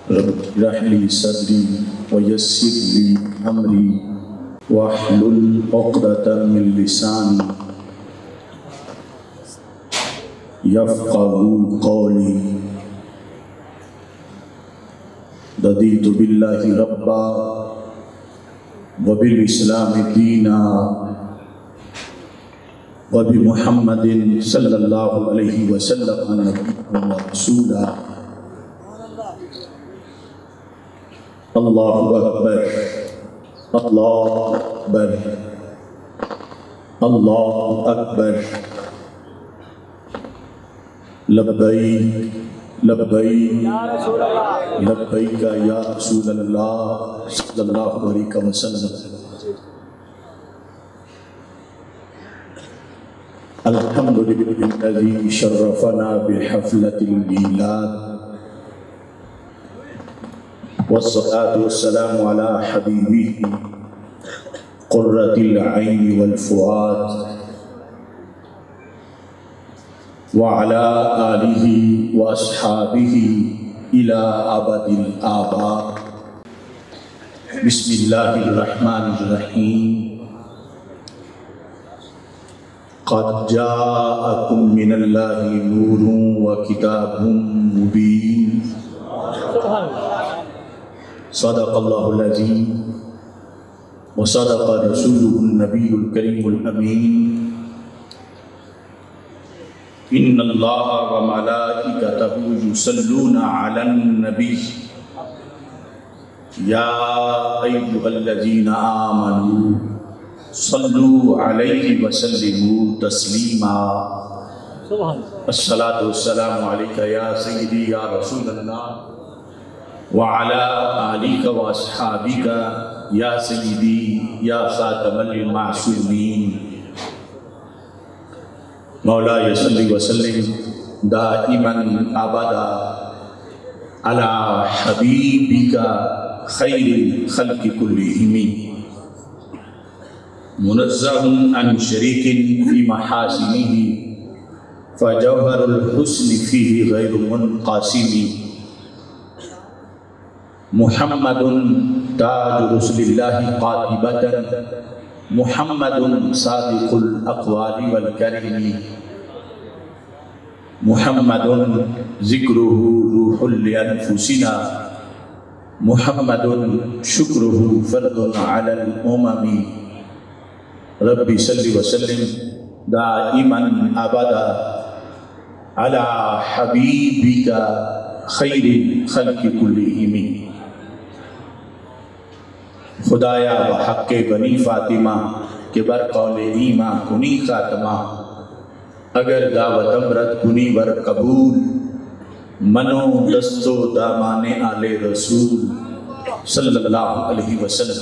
رب اشرح لي صدري ويسر لي أمري واحلل عقدة من لساني يفقهوا قولي رضيت بالله ربا وبالإسلام دينا وبمحمد صلى الله عليه وسلم نبيا ورسولا الله أكبر الله أكبر الله أكبر لبيك لبيك لبيك يا رسول الله صلى الله عليه وسلم الحمد لله الذي شرفنا بحفلة الميلاد والصلاة والسلام على حبيبه قرة العين والفؤاد وعلى آله وأصحابه إلى أبد الآباد بسم الله الرحمن الرحيم قد جاءكم من الله نور وكتاب مبين صدق الله العظيم وصدق رسوله النبي الكريم الأمين إن الله وملائكته يصلون على النبي يا أيها الذين آمنوا صلوا عليه وسلموا تسليما الصلاة والسلام عليك يا سيدي يا رسول الله وعلى آلك وأصحابك يا سيدي يا خاتم المعصومين مولاي صل وسلم دائما أبدا على حبيبك خير الخلق كلهم منزه عن شريك في محاسنه فجوهر الحسن فيه غير منقسم محمد تاج رسل الله قاطبة محمد صادق الأقوال والكرم محمد ذكره روح لأنفسنا محمد شكره فرض على الأمم ربي صل وسلم دائما أبدا على حبيبك خير الخلق كلهم خدایا بحق بنی فاطمہ کے بر قول ایماں کنی خاتمہ اگر دعوت امرت کنی بر قبول منو دستو دامان آل رسول صلی اللہ علیہ وسلم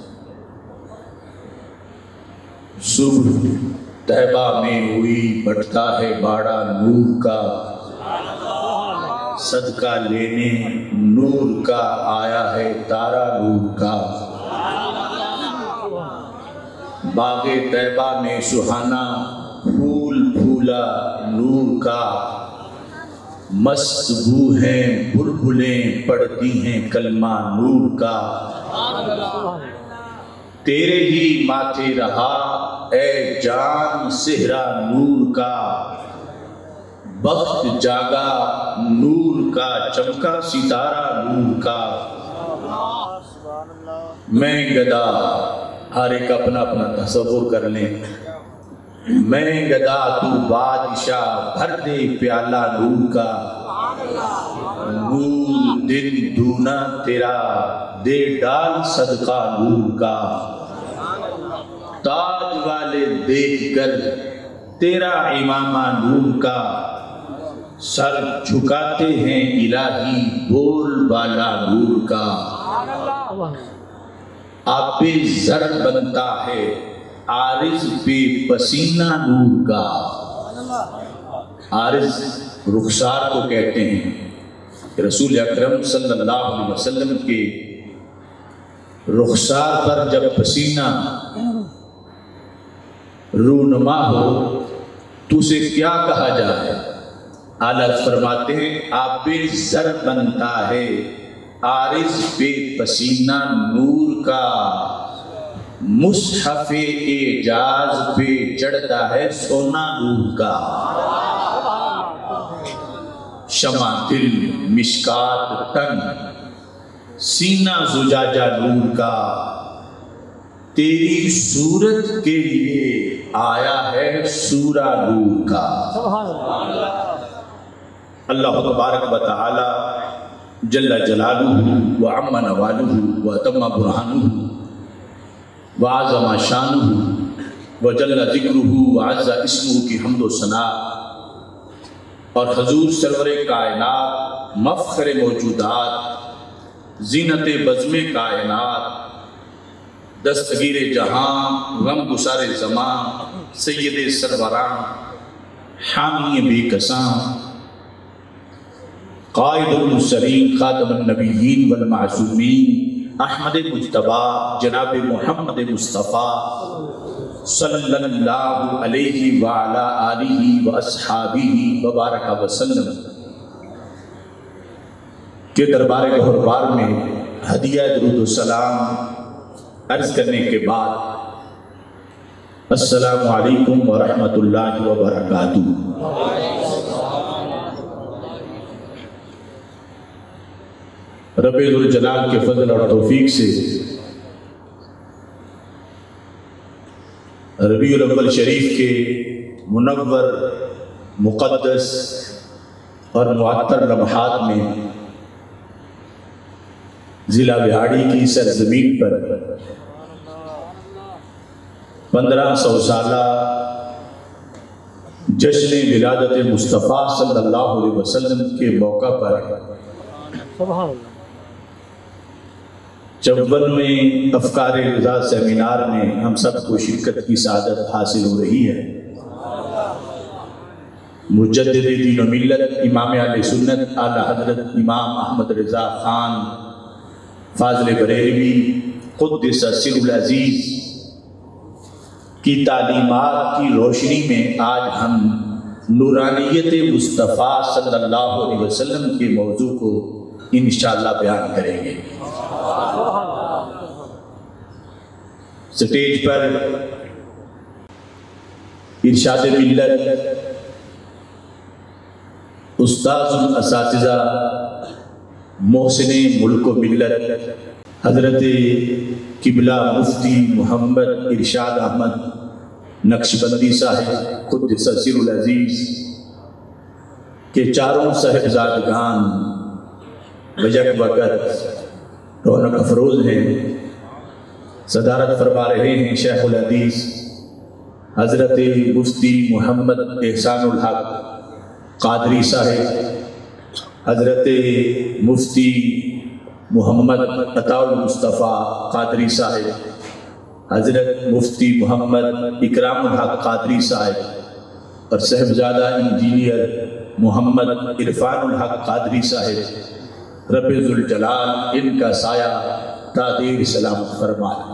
صبح طیبہ میں ہوئی بٹتا ہے باڑا نور کا صدقہ لینے نور کا آیا ہے تارا نور کا باغ طیبہ میں سہانا پھول پھولا نور کا مست بو ہیں بلبلیں پڑھتی ہیں کلمہ نور کا تیرے ہی ماتھے رہا اے جان سہرا نور کا بخت جاگا نور کا چمکا ستارہ نور کا میں گدا ہر ایک اپنا اپنا تصور کر لیں میں گدا تو بادشاہ بھر دے پیالہ نور کا نور دن دونا تیرا دے ڈال صدقہ نور کا تاج والے دیکھ کر تیرا امامہ نور کا سر جھکاتے ہیں الہی بول بالا نور کا آپ پہ زر بنتا ہے عارض پہ پسینہ نور کا عارض رخسار کو کہتے ہیں رسول اکرم صلی اللہ علیہ وسلم کے رخسار پر جب پسینہ رونما ہو تو اسے کیا کہا جائے؟ اعلیٰ فرماتے ہیں آب زر بنتا ہے عارض پہ پسینہ نور کا، مصحف اعجاز پہ چڑھتا ہے سونا نور کا۔ شمع دل مشکات تن، سینہ زجاجہ نور کا، تیری صورت کے لیے آیا ہے سورہ نور کا۔ اللہ تبارک و تعالی جل جلالہ وعم نوالہ واتم برہانہ وعظم شانہ وجل ذکرہ وعز اسمہ کی حمد و ثنا اور حضور سرور کائنات، مفخر موجودات، زینت بزم کائنات، دستگیر جہاں، غم گسار زمان، سید سروران، حامی بے کساں، قائد المرسلین، خاتم النبیین والمعصومین، احمد مجتبی جناب محمد مصطفیٰ صلی اللہ علیہ وعلا آلہ واصحابہ وبارک وسلم کے دربار گہربار میں ہدیہ درود و سلام عرض کرنے کے بعد السلام علیکم ورحمۃ اللہ وبرکاتہ۔ رب ذوالجلال کے فضل اور توفیق سے ربیع الاول شریف کے منور، مقدس اور معطر لمحات میں ضلع بہاڑی کی سرزمین پر 1500 سالہ جشن ولادت مصطفیٰ صلی اللہ علیہ وسلم کے موقع پر 54ویں افکار رضا سیمینار میں ہم سب کو شرکت کی سعادت حاصل ہو رہی ہے۔ مجدد دین و ملت امام اہل سنت اعلیٰ حضرت امام احمد رضا خان فاضل بریلوی قدس سر العزیز کی تعلیمات کی روشنی میں آج ہم نورانیت مصطفیٰ صلی اللہ علیہ وسلم کے موضوع کو انشاءاللہ بیان کریں گے۔ سٹیج پر ارشاد ملت استاذ الاساتذہ محسن ملک و ملت حضرت قبلہ مفتی محمد ارشاد احمد نقشبندی صاحب قدس سر العزیز کے چاروں صاحبزادگان بیک وقت رونق افروز ہیں۔ صدارت فرما رہے ہیں شیخ الحدیث حضرت مفتی محمد احسان الحق قادری صاحب، حضرت مفتی محمد عطا المصطفیٰ قادری صاحب، حضرت مفتی محمد اکرام الحق قادری صاحب اور صاحبزادہ انجینئر محمد عرفان الحق قادری صاحب، رب ذوالجلال ان کا سایہ تادیر سلامت فرمائے۔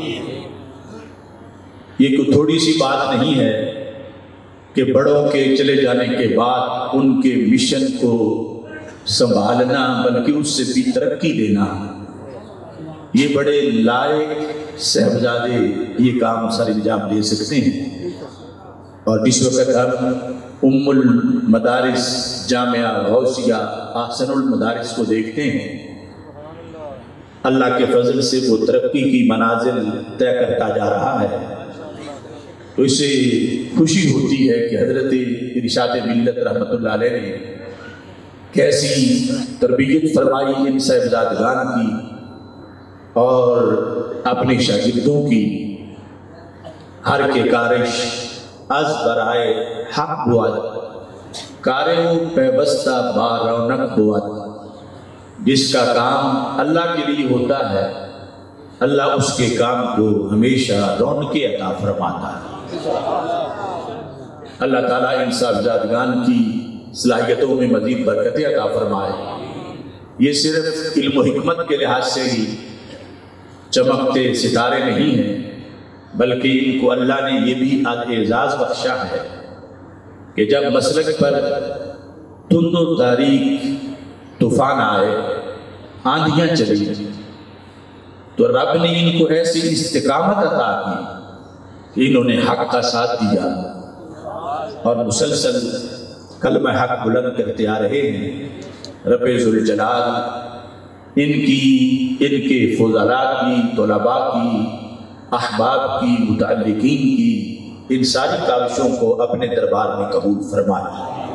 یہ کوئی تھوڑی سی بات نہیں ہے کہ بڑوں کے چلے جانے کے بعد ان کے مشن کو سنبھالنا، بلکہ اس سے بھی ترقی دینا۔ یہ بڑے لائق صاحبزادے یہ کام سر انجام دے سکتے ہیں، اور اس وقت ہم ام المدارس جامعہ غوثیہ احسن المدارس کو دیکھتے ہیں، اللہ کے فضل سے وہ ترقی کی منازل طے کرتا جا رہا ہے، تو اس سے خوشی ہوتی ہے کہ حضرت ارشاد ملت رحمۃ اللہ علیہ نے کیسی تربیت فرمائی ان صاحبزادگان کی اور اپنے شاگردوں کی۔ ہر کے کارش از برائے حق بود، کاروں پیوستہ با رونق بود۔ جس کا کام اللہ کے لیے ہوتا ہے، اللہ اس کے کام کو ہمیشہ رونق عطا فرماتا ہے۔ اللہ تعالیٰ ان صاحبزادگان کی صلاحیتوں میں مزید برکتیں عطا فرمائے۔ یہ صرف علم و حکمت کے لحاظ سے ہی چمکتے ستارے نہیں ہیں، بلکہ ان کو اللہ نے یہ بھی اعزاز بخشا ہے کہ جب مسلک پر تند و تاریک طوفان آئے آندھیاں چلی تو رب نے ان کو ایسی استقامت عطا کی کہ انہوں نے حق کا ساتھ دیا اور مسلسل کلمہ حق بلند کرتے آ رہے ہیں۔ رب ذوالجلال ان کے فضلاء کی، طلباء کی، احباب کی، متعلقین کی ان ساری کاوشوں کو اپنے دربار میں قبول فرمائے۔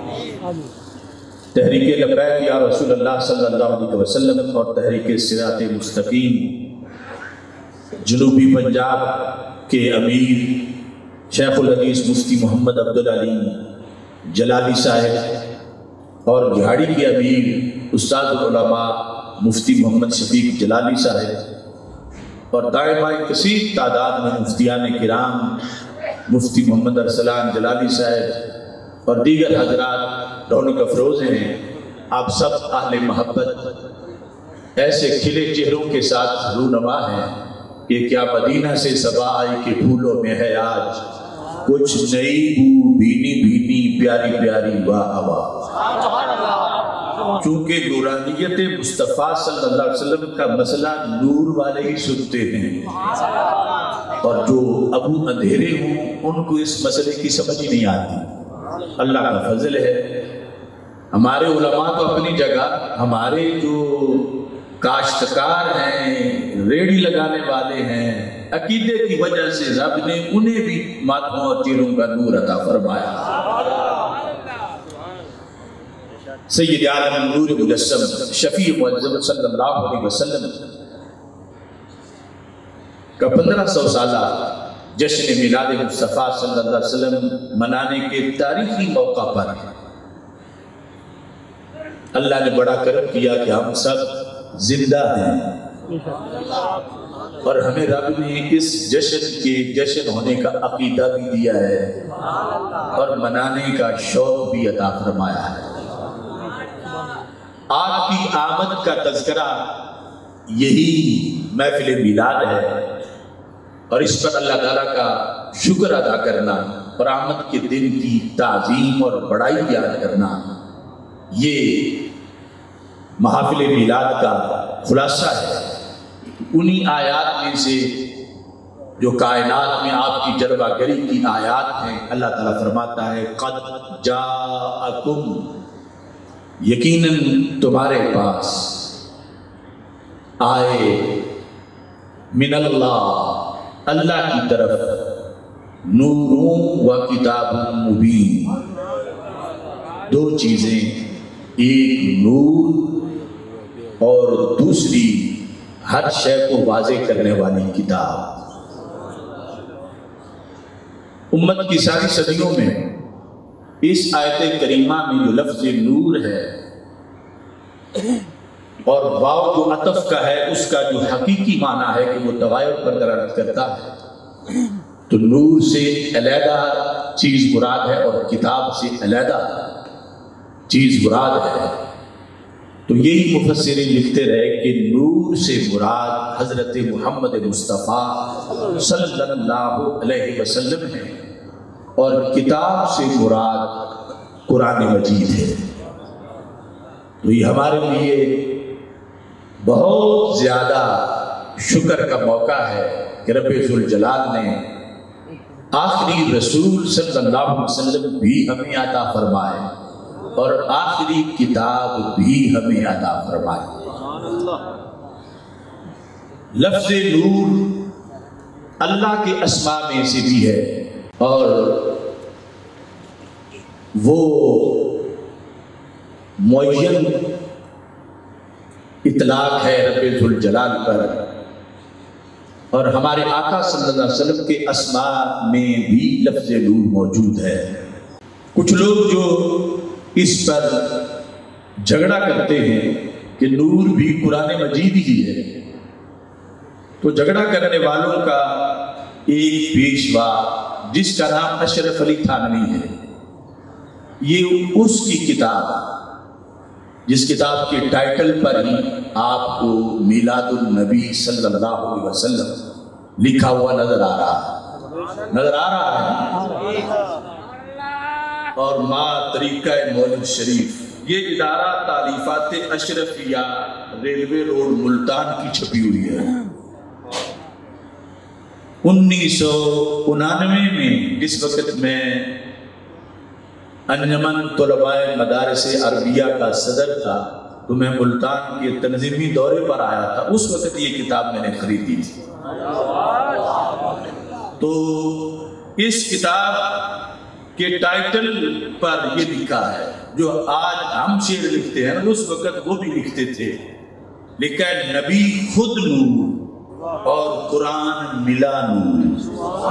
تحریک لبیک یا رسول اللہ صلی اللہ علیہ وسلم اور تحریک صراط مستقیم جنوبی پنجاب کے امیر شیخ الحدیث مفتی محمد عبدالعلیم جلالی صاحب اور جھاڑی کے امیر استاد العلماء مفتی محمد شفیق جلالی صاحب اور دائیں بائیں کثیر تعداد میں مفتیان کرام مفتی محمد ارسلان جلالی صاحب اور دیگر حضرات رونق افروز ہیں۔ آپ سب اہل محبت ایسے کھلے چہروں کے ساتھ رونما ہیں کہ کیا مدینہ سے صبا آئی کہ پھولوں میں ہے آج کچھ نئی بو بھینی بھینی پیاری پیاری واہ واہ۔ چونکہ نورانیت مصطفیٰ صلی اللہ علیہ وسلم کا مسئلہ نور والے ہی سنتے ہیں اور جو ابو اندھیرے ہوں ان کو اس مسئلے کی سمجھ ہی نہیں آتی۔ اللہ کا فضل ہے، ہمارے علماء تو اپنی جگہ، ہمارے جو کاشتکار ہیں، ریڑھی لگانے والے ہیں، عقیدے کی وجہ سے رب نے انہیں بھی ماتھوں اور چہروں کا نور عطا فرمایا۔ سید عالم نور مجسم شفیع معظم صلی اللہ علیہ وسلم کا 1500 سالہ جشن میلاد مصطفیٰ صلی اللہ علیہ وسلم منانے کے تاریخی موقع پر اللہ نے بڑا کرم کیا کہ ہم سب زندہ ہیں اور ہمیں رب نے اس جشن ہونے کا عقیدہ بھی دیا ہے اور منانے کا شوق بھی عطا فرمایا ہے۔ آپ کی آمد کا تذکرہ یہی محفل میلاد ہے اور اس پر اللہ تعالیٰ کا شکر ادا کرنا اور آمد کے دن کی تعظیم اور بڑائی یاد کرنا، یہ محافل میلاد کا خلاصہ ہے۔ انہی آیات میں سے جو کائنات میں آپ کی جلوہ گری کی آیات ہیں، اللہ تعالیٰ فرماتا ہے قد جاءکم، یقیناً تمہارے پاس آئے، من اللہ، اللہ کی طرف، نور و کتاب مبین، دو چیزیں، ایک نور اور دوسری ہر شے کو واضح کرنے والی کتاب۔ امت کی ساری صدیوں میں اس آیت کریمہ میں جو لفظ نور ہے اور واو جو عطف کا ہے، اس کا جو حقیقی معنی ہے کہ وہ تغیر پر دلالت کرتا ہے، تو نور سے علیحدہ چیز مراد ہے اور کتاب سے علیحدہ چیز مراد ہے۔ تو یہی مفسرین لکھتے رہے کہ نور سے مراد حضرت محمد مصطفیٰ صلی اللہ علیہ وسلم ہے اور کتاب سے مراد قرآن مجید ہے۔ تو یہ ہمارے لیے بہت زیادہ شکر کا موقع ہے کہ رب ذوالجلال نے آخری رسول صلی اللہ علیہ وسلم بھی ہمیں عطا فرمائے اور آخری کتاب بھی ہمیں عطا فرمائے۔ لفظ نور اللہ کے اسماء میں سے بھی ہے اور وہ معین اطلاق ہے رب ذوالجلال پر، اور ہمارے آقا صلی اللہ علیہ وسلم کے اسماء میں بھی لفظ نور موجود ہے۔ کچھ لوگ جو اس پر جھگڑا کرتے ہیں کہ نور بھی قرآن مجید ہی ہے، تو جھگڑا کرنے والوں کا ایک پیشوا جس کا نام اشرف علی تھانوی ہے، یہ اس کی کتاب، جس کتاب کے ٹائٹل پر ہی آپ کو میلاد النبی صلی اللہ علیہ وسلم لکھا ہوا نظر آ رہا ہے اور ماں طریقہ مولد شریف یہ ادارہ تالیفات اشرفیہ ریلوے روڈ ملتان کی چھپی ہوئی ہے۔ 1999 میں جس وقت میں انجمن طلباء مدارس عربیہ کا صدر تھا تو میں ملتان کے تنظیمی دورے پر آیا تھا، اس وقت یہ کتاب میں نے خریدی تھی۔ تو اس کتاب کے ٹائٹل پر یہ لکھا ہے، جو آج ہم شعر لکھتے ہیں اس وقت وہ بھی لکھتے تھے، لکھا ہے نبی خود نور اور قرآن ملا نور۔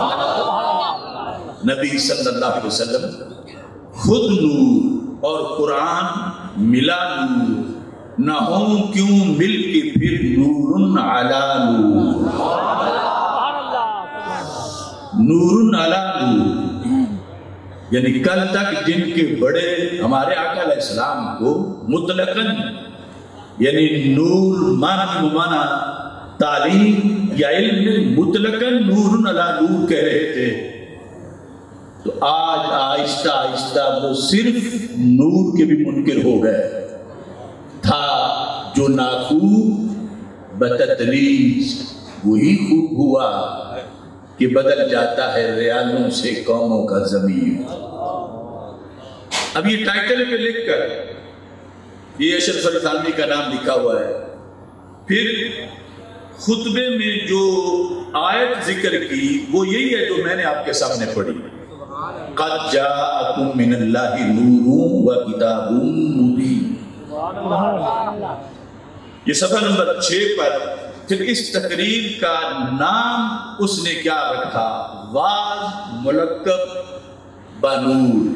نبی صلی اللہ علیہ وسلم خود نور اور قرآن ملا نور، نہ ہوں کیوں مل کے پھر نور علی نور، نور علی نور، یعنی کل تک جن کے بڑے ہمارے آقا علیہ السلام کو مطلقاً یعنی نور مانا تعلیم یا علم مطلقاً نور علی نور کہہ رہے تھے، تو آج آہستہ آہستہ وہ صرف نور کے بھی منکر ہو گئے۔ تھا جو ناخوب بتدریج وہی خوب ہوا کہ بدل جاتا ہے ریالوں سے قوموں کا ضمیر۔ اب یہ ٹائٹل پہ لکھ کر یہ اشرف علی تھانوی کا نام لکھا ہوا ہے، پھر خطبے میں جو آیت ذکر کی وہ یہی ہے جو میں نے آپ کے سامنے پڑھی، قد جاءکم من اللہ نور و کتاب مبین۔ یہ صفحہ نمبر 6 پر پھر اس تقریر کا نام اس نے کیا رکھا، واز ملقب بنور۔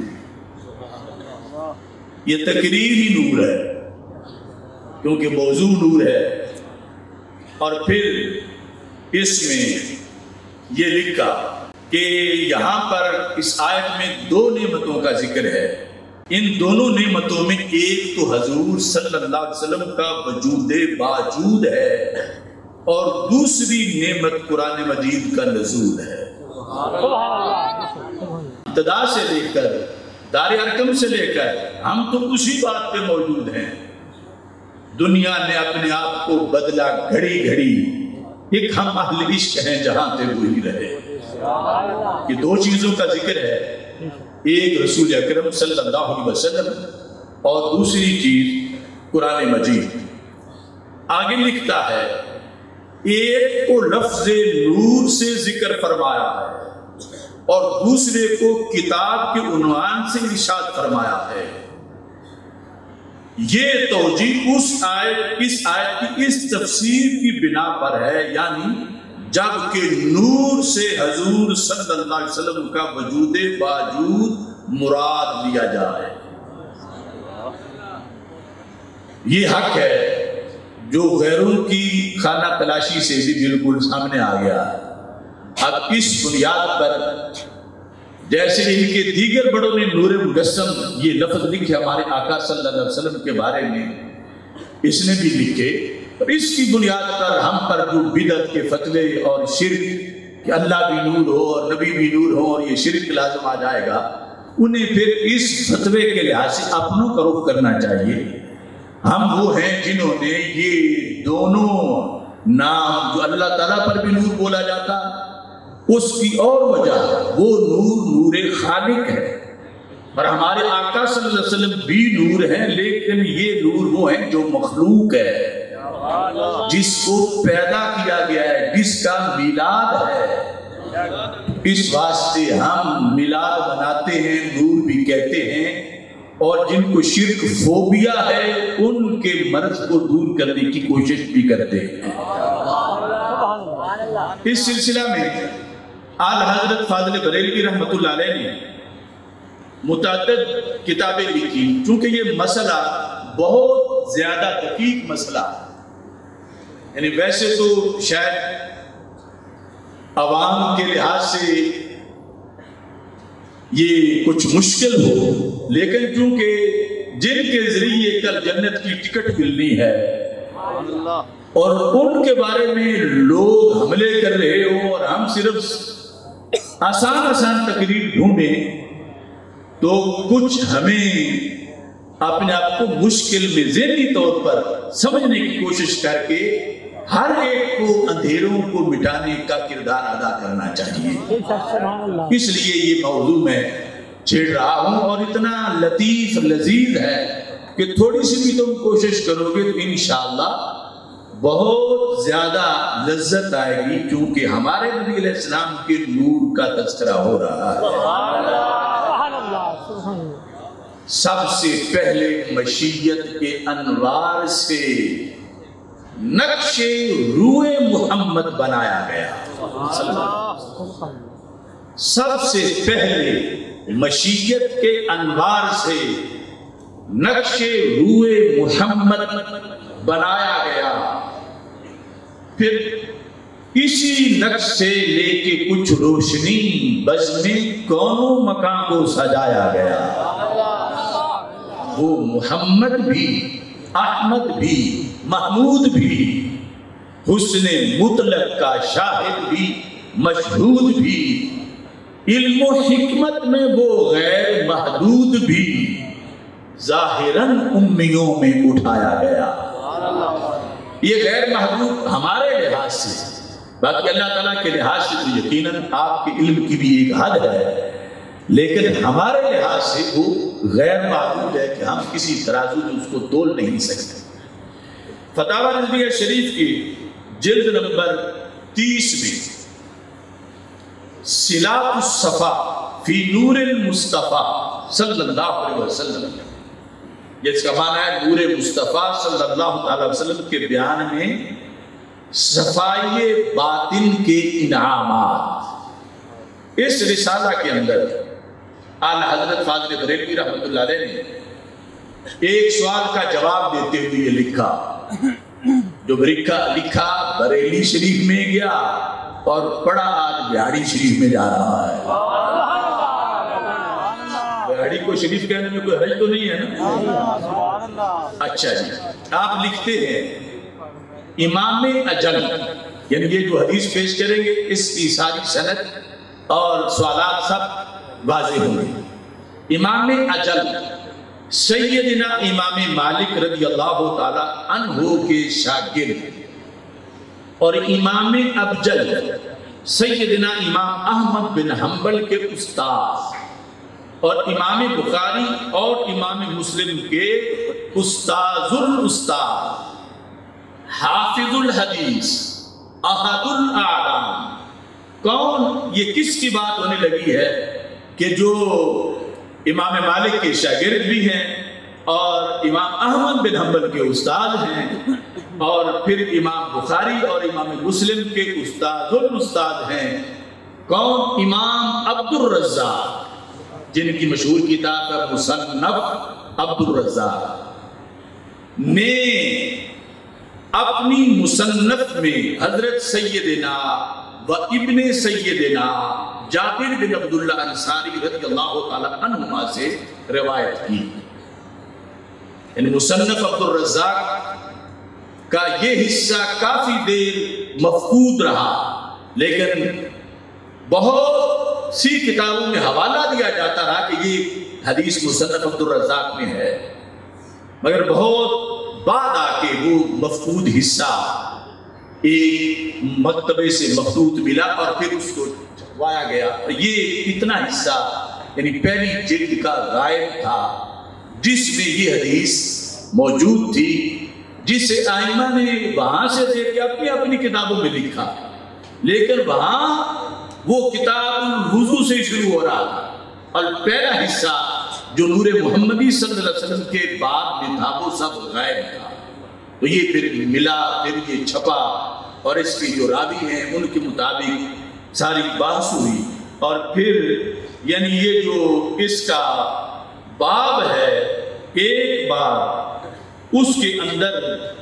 یہ تقریر ہی نور ہے کیونکہ موضوع نور ہے، اور پھر اس میں یہ لکھا کہ یہاں پر اس آیت میں 2 نعمتوں کا ذکر ہے، ان دونوں نعمتوں میں ایک تو حضور صلی اللہ علیہ وسلم کا وجود باوجود ہے، اور دوسری نعمت قرآن مجید کا نزول ہے۔ ابتدا سے لے کر دار ارقم سے لے کر ہم تو اسی بات پہ موجود ہیں۔ دنیا نے اپنے آپ کو بدلا گھڑی گھڑی، ایک ہم اہل عشق ہیں جہاں تھے وہی رہے۔ یہ 2 چیزوں کا ذکر ہے، ایک رسول اکرم صلی اللہ علیہ وسلم اور دوسری چیز قرآن مجید۔ آگے لکھتا ہے ایک کو لفظ نور سے ذکر فرمایا ہے اور دوسرے کو کتاب کے عنوان سے ارشاد فرمایا ہے۔ یہ توجیہ اس آیت کی اس تفسیر کی بنا پر ہے، یعنی جب کہ نور سے حضور صلی اللہ علیہ وسلم کا وجود باوجود مراد لیا جائے۔ یہ حق ہے جو غیروں کی خانہ تلاشی سے بھی بالکل سامنے آ گیا۔ اب اس بنیاد پر جیسے ان کے دیگر بڑوں نے نور مجسم یہ لفظ لکھے ہمارے آقا صلی اللہ علیہ وسلم کے بارے میں، اس نے بھی لکھے، اور اس کی بنیاد پر ہم پر جو بدعت کے فتوے اور شرک کہ اللہ بھی نور ہو اور نبی بھی نور ہو اور یہ شرک لازم آ جائے گا، انہیں پھر اس فتوے کے لحاظ سے اپنوں کا رخ کرنا چاہیے۔ ہم وہ ہیں جنہوں نے یہ دونوں نام جو اللہ تعالیٰ پر بھی نور بولا جاتا، اس کی اور وجہ وہ نور خالق ہے، اور ہمارے آقا صلی اللہ علیہ وسلم بھی نور ہیں، لیکن یہ نور وہ ہیں جو مخلوق ہے، جس کو پیدا کیا گیا ہے، جس کا میلاد ہے۔ اس واسطے ہم میلاد مناتے ہیں، نور بھی کہتے ہیں، اور جن کو شرک فوبیا ہے ان کے مرض کو دور کرنے کی کوشش بھی کرتے ہیں۔ اس سلسلہ میں آل حضرت فاضل بریلوی رحمۃ اللہ علیہ نے متعدد کتابیں لکھی، چونکہ یہ مسئلہ بہت زیادہ دقیق مسئلہ ہے، یعنی ویسے تو شاید عوام کے لحاظ سے یہ کچھ مشکل ہو، لیکن چونکہ جن کے ذریعے کل جنت کی ٹکٹ ملنی ہے اور ان کے بارے میں لوگ حملے کر رہے ہوں اور ہم صرف آسان تقریر ڈھونڈیں، تو کچھ ہمیں اپنے آپ کو مشکل میں ذہنی طور پر سمجھنے کی کوشش کر کے ہر ایک کو اندھیروں کو مٹانے کا کردار ادا کرنا چاہیے. اس لیے یہ موضوع میں چھیڑ رہا ہوں اور اتنا لطیف لذیذ ہے کہ تھوڑی سی بھی تم کوشش کرو گے تو انشاءاللہ بہت زیادہ لذت آئے گی، کیونکہ ہمارے نبی علیہ السلام کے نور کا تذکرہ ہو رہا ہے. سب سے پہلے مشیت کے انوار سے نقش روئے محمد بنایا گیا. سب سے پہلے مشیت کے انوار سے نقش روئے محمد بنایا گیا. پھر اسی نقش سے لے کے کچھ روشنی بزم کونوں مکان کو سجایا گیا. وہ محمد بھی، احمد بھی، محمود بھی، حسن مطلق کا شاہد بھی، مشہود بھی، علم و حکمت میں وہ غیر محدود بھی، ظاہراً امیوں میں اٹھایا گیا. یہ غیر محدود ہمارے لحاظ سے، باقی اللہ تعالیٰ کے لحاظ سے تو یقیناً آپ کے علم کی بھی ایک حد ہے، لیکن ہمارے لحاظ سے وہ غیر محدود ہے کہ ہم کسی ترازو میں اس کو تول نہیں سکتے. فتاوی رضویہ شریف کی جلد نمبر 30 میں صلاۃ الصفا فی نور المصطفیٰ صلی اللہ علیہ وسلم، جس کا معنی ہے نور مصطفیٰ صلی اللہ علیہ وسلم کے بیان میں صفائی باطن کے انعامات. اس رسالہ کے اندر اعلیٰ حضرت فاضل بریلوی رحمۃ اللہ علیہ نے ایک سوال کا جواب دیتے ہوئے یہ لکھا، جو لکھا بریلی شریف میں گیا اور پڑھا آج بہاڑی شریف میں جا رہا ہے. بہاڑی کو شریف کہنے میں کوئی حرج تو نہیں ہے نا؟ اچھا جی، آپ لکھتے ہیں امام اجل، یعنی یہ جو حدیث پیش کریں گے اس کی ساری سند اور سوالات سب واضح ہوں گے. امام اجل سیدنا امام مالک رضی اللہ تعالی عنہ کے شاگرد اور امام ابجل سیدنا امام احمد بن حنبل کے استاد اور امام بخاری اور امام مسلم کے استاذ الاستاذ، حافظ الحدیث، احد الاعلام. کون؟ یہ کس کی بات ہونے لگی ہے کہ جو امام مالک کے شاگرد بھی ہیں اور امام احمد بن حنبل کے استاد ہیں اور پھر امام بخاری اور امام مسلم کے استاد الاستاد ہیں. کون؟ امام عبد الرزاق، جن کی مشہور کتاب ہے مصنف عبد الرزاق نے اپنی مصنف میں حضرت سیدنا و ابن سیدنا جابر بن عبداللہ انصاری رضی اللہ تعالی عنہما سے روایت کی. یعنی مصنف عبد الرزاق کا یہ حصہ کافی دیر مفقود رہا، لیکن بہت سی کتابوں میں حوالہ دیا جاتا رہا کہ یہ حدیث مصنف عبد الرزاق میں ہے، مگر بہت بعد آ کے وہ مفقود حصہ ایک مکتبے سے مخطوط ملا اور پھر اس کو چھپوایا گیا. یہ اتنا حصہ یعنی پہلی جلد کا غائب تھا جس میں یہ حدیث موجود تھی، جسے آئمہ نے وہاں سے دیکھ کے اپنی اپنی کتابوں میں لکھا، لیکن وہاں وہ کتاب الوضو سے شروع ہو رہا تھا اور پہلا حصہ جو نور محمدی صلی اللہ علیہ وسلم کے بعد میں تھا وہ سب غائب تھا. تو یہ پھر ملا، پھر یہ چھپا اور اس کی جو راوی ہیں ان کے مطابق ساری بحث ہوئی اور پھر یعنی یہ جو اس کا باب ہے ایک باب، اس کے اندر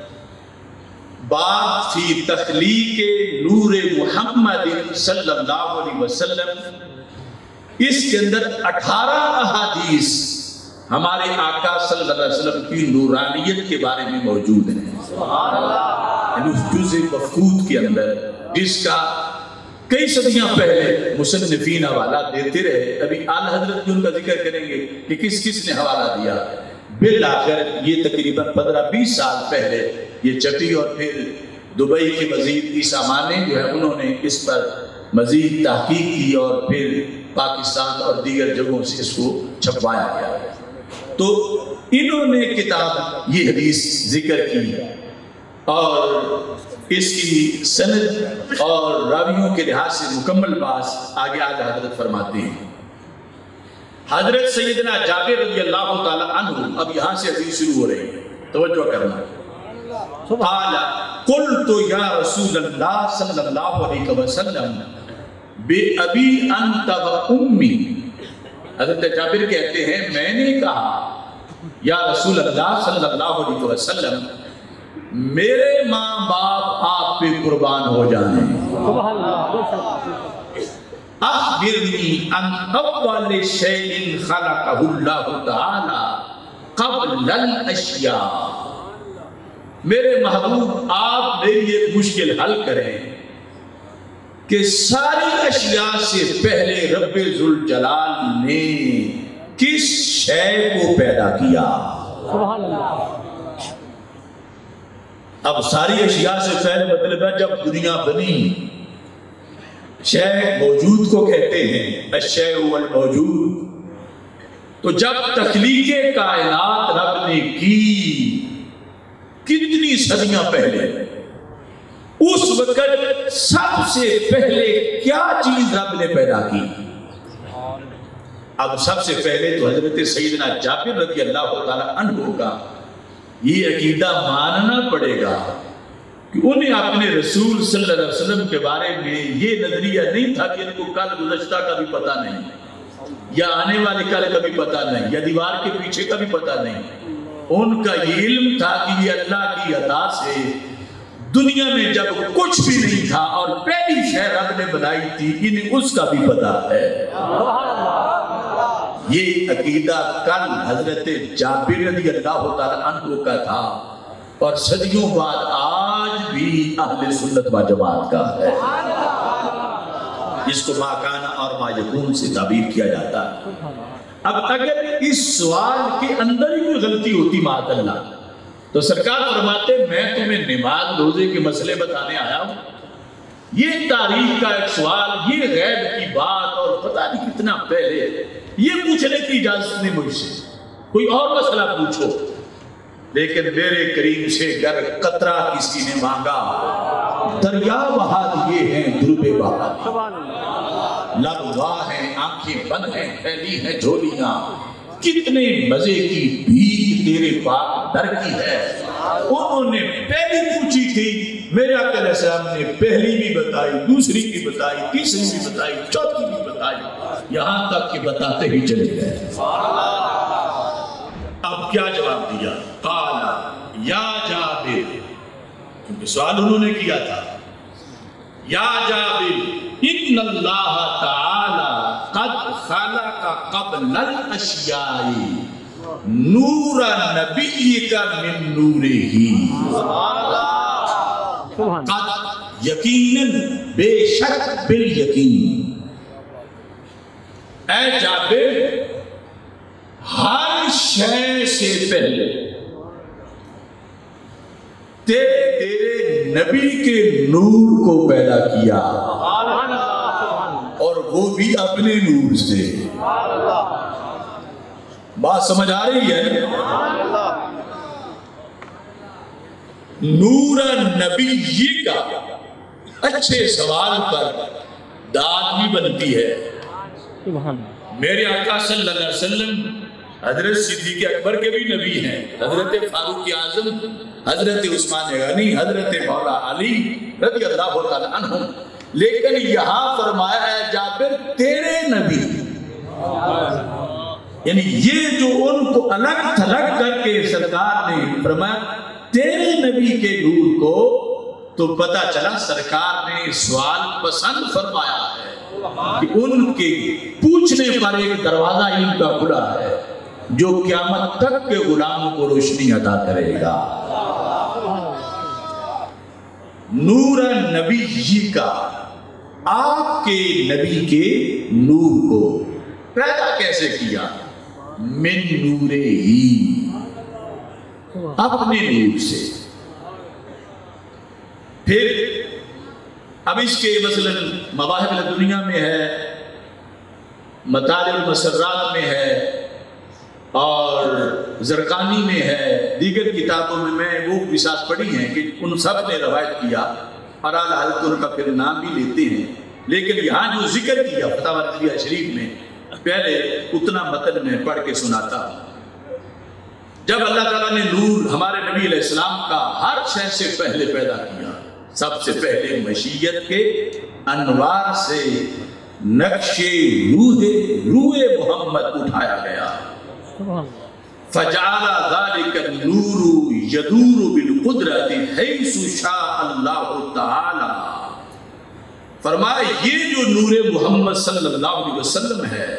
باب فی تخلیق نور محمد صلی اللہ علیہ وسلم، اس کے اندر 18 احادیث ہمارے آقا صلی اللہ علیہ وسلم کی نورانیت کے بارے میں موجود ہیں. یعنی اس جزء مفقود کے اندر جس کا کئی صدیاں پہلے مصنفین حوالہ دیتے رہے، ابھی اعلیٰ حضرت بھی ان کا ذکر کریں گے کہ کس کس نے حوالہ دیا. بالآخر یہ تقریباً 15-20 سال پہلے یہ چھپی، اور پھر دبئی کے وزیر عیسیٰ مانی جو ہے انہوں نے اس پر مزید تحقیق کی اور پھر پاکستان اور دیگر جگہوں سے اس کو چھپوایا گیا۔ تو انہوں نے کتاب یہ حدیث ذکر کی اور اس کی سند اور راویوں کے لحاظ سے مکمل بات آگے حضرت فرماتے ہیں۔ حضرت سیدنا جابر رضی اللہ تعالی عنہ، اب یہاں سے حدیث شروع ہو رہی ہے، توجہ کرنا۔ قال قلت یا رسول اللہ صلی اللہ علیہ وسلم بِأَبِي أَنْتَ وَأُمِّي، حضرت جابر کہتے ہیں میں نے کہا یا رسول اللہ صلی اللہ علیہ وسلم میرے ماں باپ آپ پہ قربان ہو جائیں، اخبرنی ان اول شیء خلقہ اللہ تعالی قبل الاشیاء، میرے محبوب آپ میری ایک مشکل حل کریں کہ ساری اشیاء سے پہلے رب ذوالجلال نے کس شے کو پیدا کیا؟ سبحان اللہ۔ اب ساری اشیاء سے پہلے مطلب ہے جب دنیا بنی، شے موجود کو کہتے ہیں، الشیء والموجود، تو جب تخلیق کائنات رب نے کی کتنی صدیاں پہلے، اس وقت سب سے پہلے کیا چیز رب نے پیدا کی؟ اب سب سے پہلے تو حضرت سیدنا جابر رضی اللہ تعالی عنہ کا یہ عقیدہ ماننا پڑے گا کہ انہیں اپنے رسول صلی اللہ علیہ وسلم کے بارے میں یہ نظریہ نہیں تھا کہ ان کو کل گزشتہ کا بھی پتہ نہیں، یا آنے والے کل کا بھی پتہ نہیں، یا دیوار کے پیچھے کا بھی پتہ نہیں۔ ان کا یہ علم تھا کہ یہ اللہ کی عطا سے دنیا میں جب کچھ بھی نہیں تھا اور پہلی شے رب نے بنائی تھی، انہیں اس کا بھی پتہ ہے۔ یہ عقیدہ کل حضرت جابر رضی اللہ تعالی عنہ کا تھا اور صدیوں بعد آج بھی اہل سنت و جماعت کا ہے، جس کو ما کان اور ما یکون سے تعبیر کیا جاتا ہے۔ اب اگر اس سوال کے اندر ہی کوئی غلطی ہوتی معاذ اللہ، تو سرکار فرماتے میں تمہیں نماز روزے کے مسئلے بتانے آیا ہوں، یہ تاریخ کا ایک سوال، یہ غیب کی بات اور پتہ نہیں کتنا پہلے، یہ پوچھنے کی اجازت نہیں مجھ سے، کوئی اور مسئلہ پوچھو، لیکن میرے کریم سے گر قطرہ کسی نے مانگا دریا بہا دیے ہیں درب بہا، لب واہ ہیں آنکھیں بند ہیں پھیلی ہیں جھولیاں، کتنے مزے کی بھیک تیرے پاک در کی ہے۔ انہوں نے پہلی پوچھی تھی، میرے آقا علیہ السلام نے پہلی بھی بتائی، دوسری بھی بتائی، تیسری بھی بتائی، چوتھی بھی بتائی، یہاں تک کہ بتاتے ہی چلے گئے۔ اب کیا جواب دیا؟ قال یا جابر، کیونکہ سوال انہوں نے کیا تھا، یا جابر ان اللہ تعالی قد خلق قبل الاشیاء نور نبیک من نورہ، قد یقیناً بے شک بالیقین، اے جابر ہر شے سے پہلے تیرے نبی کے نور کو پیدا کیا، اور وہ بھی اپنے نور سے۔ بات سمجھ آ رہی ہے؟ نور نبی کا اچھے سوال پر داد بھی بنتی ہے۔ میرے آقا صلی اللہ علیہ وسلم حضرت صدیق اکبر کے بھی نبی ہیں، حضرت فاروق اعظم، حضرت عثمان غنی، حضرت مولا علی رضی اللہ تعالی عنہ، لیکن یہاں فرمایا ہے جابر تیرے نبی، یعنی یہ جو ان کو الگ تھلگ کر کے سرکار نے فرمایا تیرے نبی کے نور کو، تو پتہ چلا سرکار نے سوال پسند فرمایا ہے کہ ان کے پوچھنے پر ایک دروازہ ان کا کھلا ہے جو قیامت تک کے غلاموں کو روشنی عطا کرے گا۔ نور نبی کا، آپ کے نبی کے نور کو پیدا کیسے کیا؟ من نور ہی، اپنے نور سے. پھر اب اس کے مثلا مواہب الدنیا میں ہے، مطالب المسرات میں ہے اور زرقانی میں ہے، دیگر کتابوں میں وہ بساط پڑھی ہیں کہ ان سب نے روایت کیا اور حضرت ان کا پھر نام بھی لیتے ہیں. لیکن یہاں جو ذکر کیا فتاوی رضویہ شریف میں، پہلے اتنا متن میں پڑھ کے سناتا ہوں. جب اللہ تعالیٰ نے نور ہمارے نبی علیہ السلام کا ہر شے سے پہلے پیدا کیا، سب سے پہلے مشیت کے انوار سے نقش روح محمد اٹھایا گیا. فجعل ذلك النور يدور بالقدرت حيث شاء اللہ تعالی. فرمایا یہ جو نور محمد صلی اللہ علیہ وسلم ہے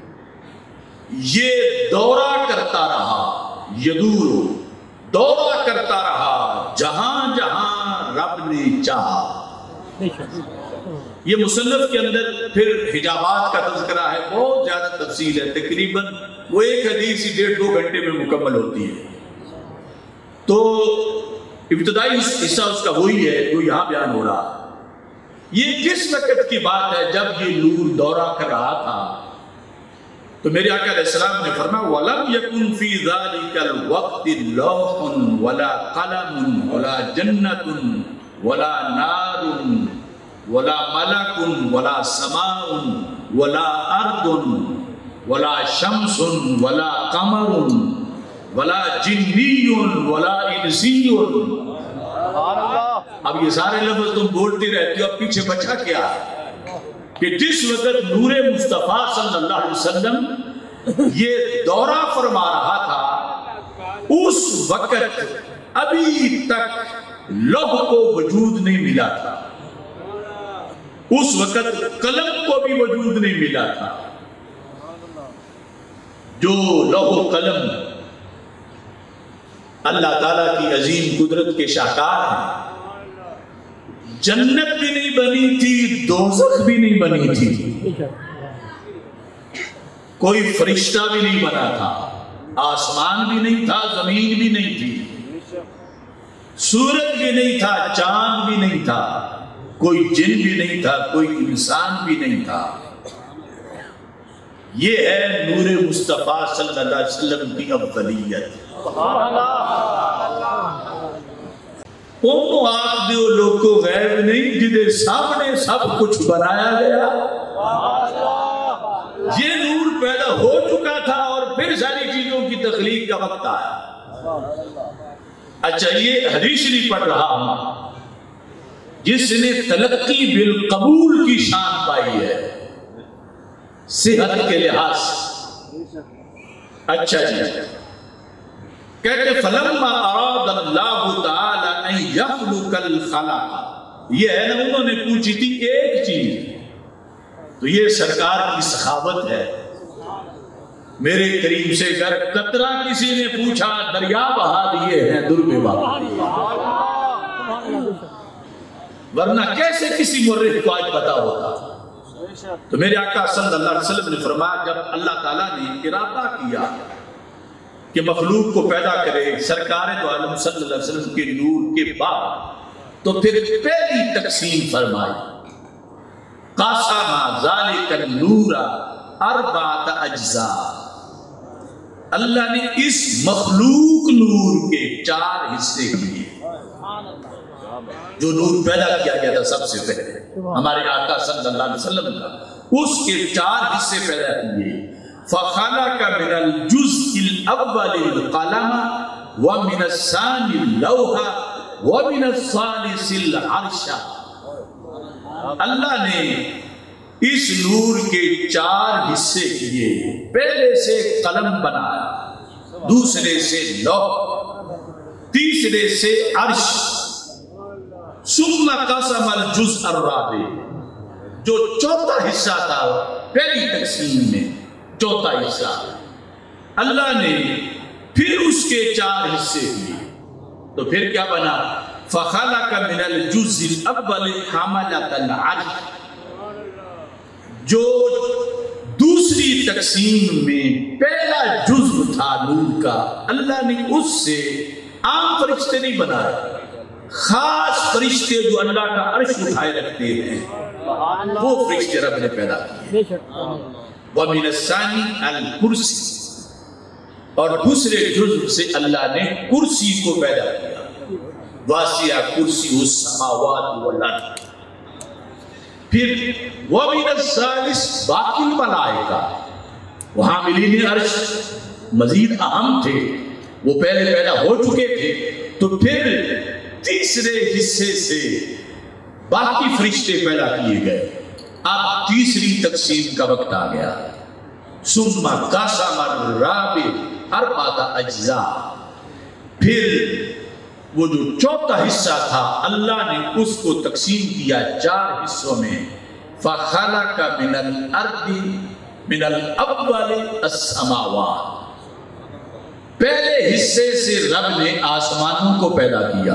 یہ دورہ کرتا رہا، یدور دورہ کرتا رہا جہاں جہاں رب نے چاہا. یہ مصنف کے اندر پھر حجابات کا تذکرہ ہے، بہت زیادہ تفصیل ہے، تقریباً وہ ایک حدیث ہی 1.5-2 گھنٹے میں مکمل ہوتی ہے. تو ابتدائی حصہ اس کا وہی ہے جو یہاں بیان ہو رہا. یہ کس وقت کی بات ہے جب یہ نور دورہ کر رہا تھا؟ تو میرے آقا علیہ السلام نے فرمایا وَلَمْ يَكُنْ فِي ذَلِكَ الْوَقْتِ لَوْحٌ وَلَا قَلَمٌ وَلَا جَنَّةٌ وَلَا نَارٌ وَلَا مَلَكٌ وَلَا سَمَاءٌ وَلَا أَرْضٌ وَلَا شَمْسٌ وَلَا قَمَرٌ وَلَا جِنِّيٌّ وَلَا إِنسِيٌّ. اب یہ سارے لفظ تم بولتے رہتے ہو، اب پیچھے بچا کیا کہ جس وقت نور مصطفیٰ صلی اللہ علیہ وسلم یہ دورہ فرما رہا تھا، اس وقت ابھی تک لوح کو وجود نہیں ملا تھا، اس وقت قلم کو بھی وجود نہیں ملا تھا. جو لوح و قلم اللہ تعالیٰ کی عظیم قدرت کے شاہکار ہیں. جنت بھی نہیں بنی تھی، دوزخ بھی نہیں بنی تھی، کوئی فرشتہ بھی نہیں بنا تھا، آسمان بھی نہیں تھا، زمین بھی نہیں تھی، سورج بھی نہیں تھا، چاند بھی نہیں تھا، کوئی جن بھی نہیں تھا، کوئی انسان بھی نہیں تھا. یہ ہے نور مصطفیٰ صلی اللہ علیہ وسلم کی افضلیت. انہوں آخ دیو لوگ کو غیب نہیں جدے سامنے سب کچھ بنایا گیا. یہ نور پیدا ہو چکا تھا اور پھر ساری چیزوں کی تخلیق کا وقت آیا. اچھا یہ حدیث نہیں پڑھ رہا ہوں جس نے تلقی بالقبول کی شان پائی ہے صحت کے لحاظ سے. اچھا جی کہتے فلما اراد اللہ تعالی ان یخلق الخلق، یہ ہے نا انہوں نے پوچھی تھی ایک چیز، تو یہ سرکار کی سخاوت ہے. میرے کریم سے اگر قطرہ کسی نے پوچھا دریا بہا دیے ہیں در میں بہا، ورنہ کیسے کسی مورخ کو آج پتا ہوتا. تو میرے آقا صلی اللہ علیہ وسلم نے فرمایا جب اللہ تعالیٰ نے ارادہ کیا کہ مخلوق کو پیدا کرے سرکار دو عالم صلی اللہ علیہ وسلم کے نور کے بعد، تو پھر پہلی تقسیم فرمائی قاسم ذالک النور اربعۃ اجزاء. اللہ نے اس مخلوق نور کے 4 حصے کیے. جو نور پیدا کیا گیا تھا سب سے پہلے ہمارے آقا صلی اللہ علیہ وسلم کا، اس کے 4 حصے پیدا کیے. فخلق من الجزء الاول القلم ومن الثاني اللوح ومن الثالث العرش. اللہ نے اس نور کے 4 حصے کیے. پہلے سے قلم بنایا، دوسرے سے لوح، تیسرے سے عرش. ثم قسم الجزء الرابع، جو 4تھا حصہ تھا پہلی تقسیم میں 4تھا حصہ اللہ نے پھر اس کے 4 حصے کیے. تو پھر کیا بنا؟ فخلق من الجزء الاول حملۃ العرش. جو دوسری تقسیم میں پہلا جزء تھا نور کا، اللہ نے اس سے عام فرشتے نہیں بنائے، خاص فرشتے جو اللہ کا عرش اٹھائے رکھتے ہیں وہ فرشتے رب نے پیدا کیے۔ وَمِنَ الثَّانِي الْكُرْسِي، اور دوسرے جزء سے اللہ نے کرسی کو پیدا کیا، وَاسِعَ كُرْسِيُّهُ السَّمَاوَاتِ وَالْأَرْضَ۔ پھر وَمِنَ الثَّالِثِ باقی الملائکہ، وہاں حاملین عرش مزید اہم تھے، وہ پہلے پیدا ہو چکے تھے، تو پھر تیسرے حصے سے باقی فرشتے پیدا کیے گئے۔ اب تیسری تقسیم کا وقت آ گیا۔ ثم قسم الرابع اربعۃ اجزاء، پھر وہ جو چوتھا حصہ تھا اللہ نے اس کو تقسیم کیا 4 حصوں میں۔ فخلق من الارض من الاول السماوات، پہلے حصے سے رب نے آسمانوں کو پیدا کیا۔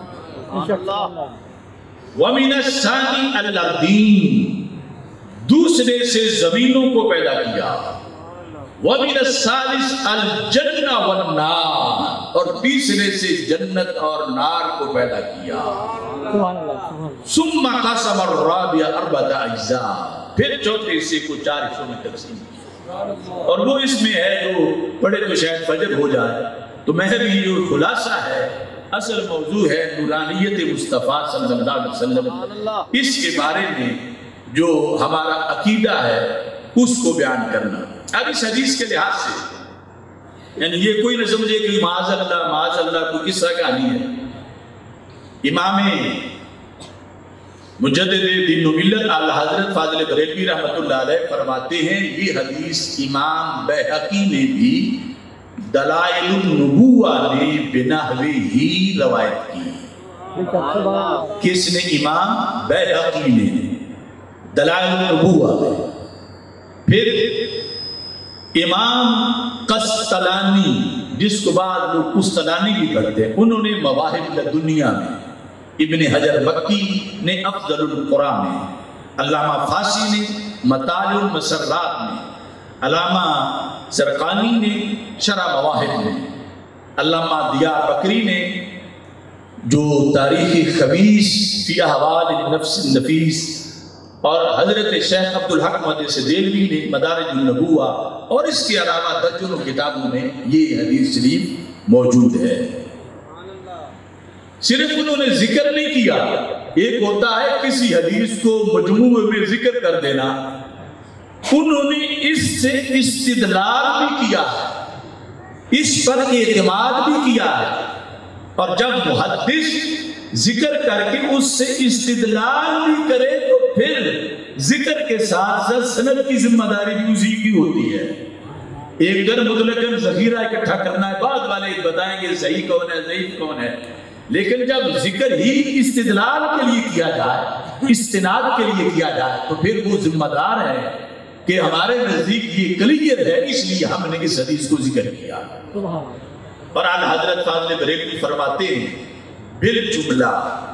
وَمِنَ الثَّانِي الْأَرْضِينَ، دوسرے سے زمینوں کو پیدا کیا۔ وَمِنَ الثَّالِثِ الْجَنَّةَ وَالنَّارَ، اور تیسرے سے جنت اور نار کو پیدا کیا۔ ثُمَّ قَسَمَ الرَّابِعَ أَرْبَعَةَ أَجْزَاء، پھر چوتھے حصے کو 4 حصوں میں تقسیم کیا۔ اور وہ اس میں ہے جو پڑھے تو شاید فجر ہو جائے، تو مہر جو خلاصہ ہے، اصل موضوع ہے نورانیت مصطفیٰ صلی اللہ علیہ وسلم، اس کے بارے میں جو ہمارا عقیدہ ہے اس کو بیان کرنا۔ اب اس حدیث کے لحاظ سے یعنی یہ کوئی نہ سمجھے کہ معاذ اللہ کو کس طرح کہانی ہے۔ امام مجدد دین و ملت اعلی حضرت فاضل بریلوی رحمۃ اللہ علیہ فرماتے ہیں یہ حدیث امام بیہقی نے بھی دلائل النبوہ نے بنحوہ ہی روایت کی۔ کس نے؟ امام بیہقی نے دلائل النبوہ میں۔ پھر امام قسطلانی، جس کو بعد لوگ قسطلانی بھی پڑھتے ہیں، انہوں نے مواہب لدنیا میں، ابن حجر مکی نے افضل القرآن میں، علامہ فاسی نے مطالع المسرات میں، علامہ سرقانی نے شرح مواہب میں، علامہ دیار بکری نے جو تاریخ خبیث فی احوال النفس النفیس، اور حضرت شیخ عبدالحق مدرس دہلوی نے مدارج النبوہ، اور اس کے علاوہ درجنوں کتابوں میں یہ حدیث شریف موجود ہے۔ صرف انہوں نے ذکر نہیں کیا، ایک ہوتا ہے کسی حدیث کو مجموعے میں ذکر کر دینا، انہوں نے اس سے استدلال بھی کیا ہے، اس پر اعتماد بھی کیا ہے، اور جب محدث ذکر کر کے اس سے استدلال بھی کرے تو پھر ذکر کے ساتھ ساتھ سند کی ذمہ داری بھی اسی کی ہوتی ہے۔ ایک در مطلقاً ذخیرہ اکٹھا کرنا ہے، بعد والے بتائیں گے صحیح کون ہے ضعیف کون ہے، لیکن جب ذکر ہی استدلال کے لیے کیا جائے، استناد کے لیے کیا جائے، تو پھر وہ ذمہ دار ہے کہ ہمارے نزدیک یہ کلیئر ہے، اس لیے ہم نے اس حدیث کو ذکر کیا۔ اور اعلیٰ حضرت فاضل بریلوی فرماتے ہیں بالجملہ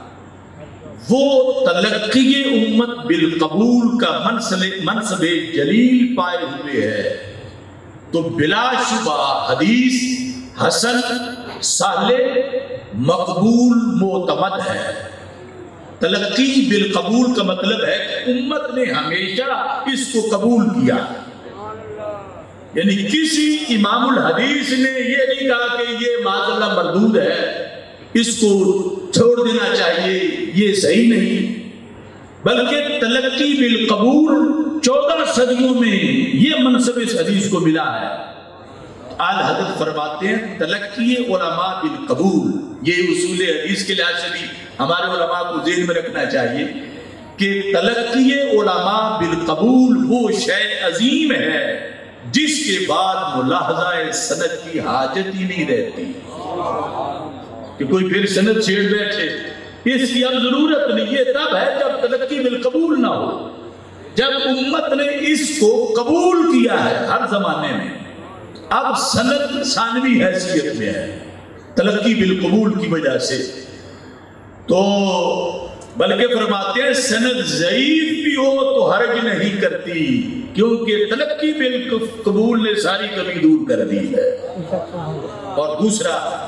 وہ تلقی امت بالقبول کا منصب جلیل پائے ہوئے ہے، تو بلا شبہ حدیث حسن صالح مقبول معتمد ہے۔ تلقی بالقبول کا مطلب ہے کہ امت نے ہمیشہ اس کو قبول کیا، یعنی کسی امام الحدیث نے یہ نہیں کہا کہ یہ معاذ اللہ مردود ہے، اس کو چھوڑ دینا چاہیے، یہ صحیح نہیں، بلکہ تلقی بالقبول 14 صدیوں میں یہ منصب اس حدیث کو ملا ہے۔ اعلیٰ حضرت فرماتے ہیں تلقی علماء بالقبول، یہ اصول حدیث کے لحاظ سے بھی ہمارے علماء کو ذہن میں رکھنا چاہیے کہ تلقی علماء بالقبول وہ شے عظیم ہے جس کے بعد ملاحظہ سند کی حاجت ہی نہیں رہتی، کہ کوئی پھر سند چھیڑ بیٹھے، اس کی اب ضرورت نہیں۔ یہ تب ہے جب تلقی بالقبول نہ ہو، جب امت نے اس کو قبول کیا ہے ہر زمانے میں، اب سند ثانوی حیثیت میں ہے تلقی بالقبول کی وجہ سے، تو بلکہ فرماتے ہیں سند ضعیف بھی ہو تو حرج نہیں کرتی، کیونکہ تلقی بالقبول نے ساری کمی دور کر دی ہے۔ اور دوسرا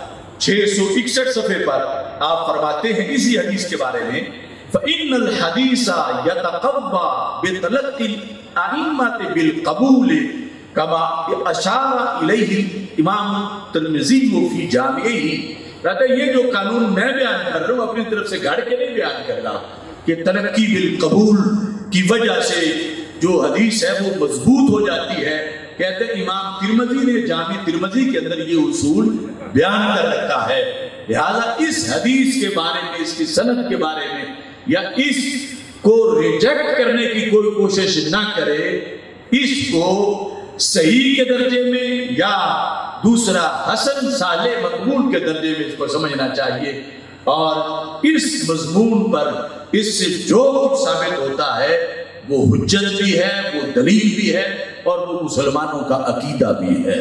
661 صفحے پر آپ فرماتے ہیں اسی حدیث کے بارے میں فَإِنَّ الْحَدِيثَ يَتَقَوَّى بِتَلَقِّ الْأَئِمَّةِ بِالْقَبُولِ كَمَا أَشَارَ إِلَيْهِ امام ترمذی فی جامعہ. کہتے ہیں یہ جو قانون میں بیان کر رہا ہوں اپنی طرف سے گھڑ کے نہیں بیان کر رہا کہ تلقی بالقبول کی وجہ سے جو حدیث ہے وہ مضبوط ہو جاتی ہے. کہتے ہیں امام ترمذی نے جامع ترمذی کے اندر یہ اصول بیان کر رکھا ہے. لہذا اس حدیث کے بارے میں اس کی سند کے بارے میں یا اس کو ریجیکٹ کرنے کی کوئی کوشش نہ کرے. اس کو صحیح کے درجے میں یا دوسرا حسن صالح مقبول کے درجے میں اس کو سمجھنا چاہیے. اور اس مضمون پر اس سے جو کچھ ثابت ہوتا ہے وہ حجت بھی ہے, وہ دلیل بھی ہے اور وہ مسلمانوں کا عقیدہ بھی ہے.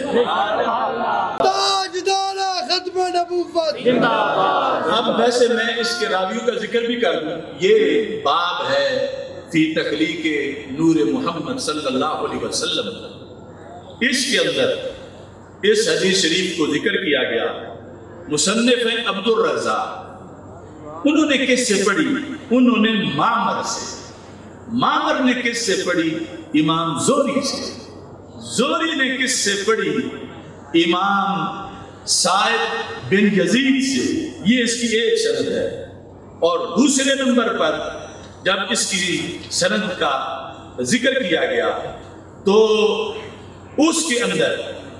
ختم نبوت. اب ویسے میں اس کے راویوں کا ذکر بھی کر دوں. یہ باب ہے فی تخلیق نور محمد صلی اللہ علیہ وسلم. اس کے اندر اس حدیث شریف کو ذکر کیا گیا. مصنف ہیں عبد الرزاق. انہوں نے کس سے پڑھی؟ انہوں نے معمر سے. معمر نے کس سے پڑھی؟ امام زہری سے. زہری نے کس سے پڑھی؟ امام سعد بن یزید سے. یہ اس کی ایک سند ہے. اور دوسرے نمبر پر جب اس کی سند کا ذکر کیا گیا تو اس کے اندر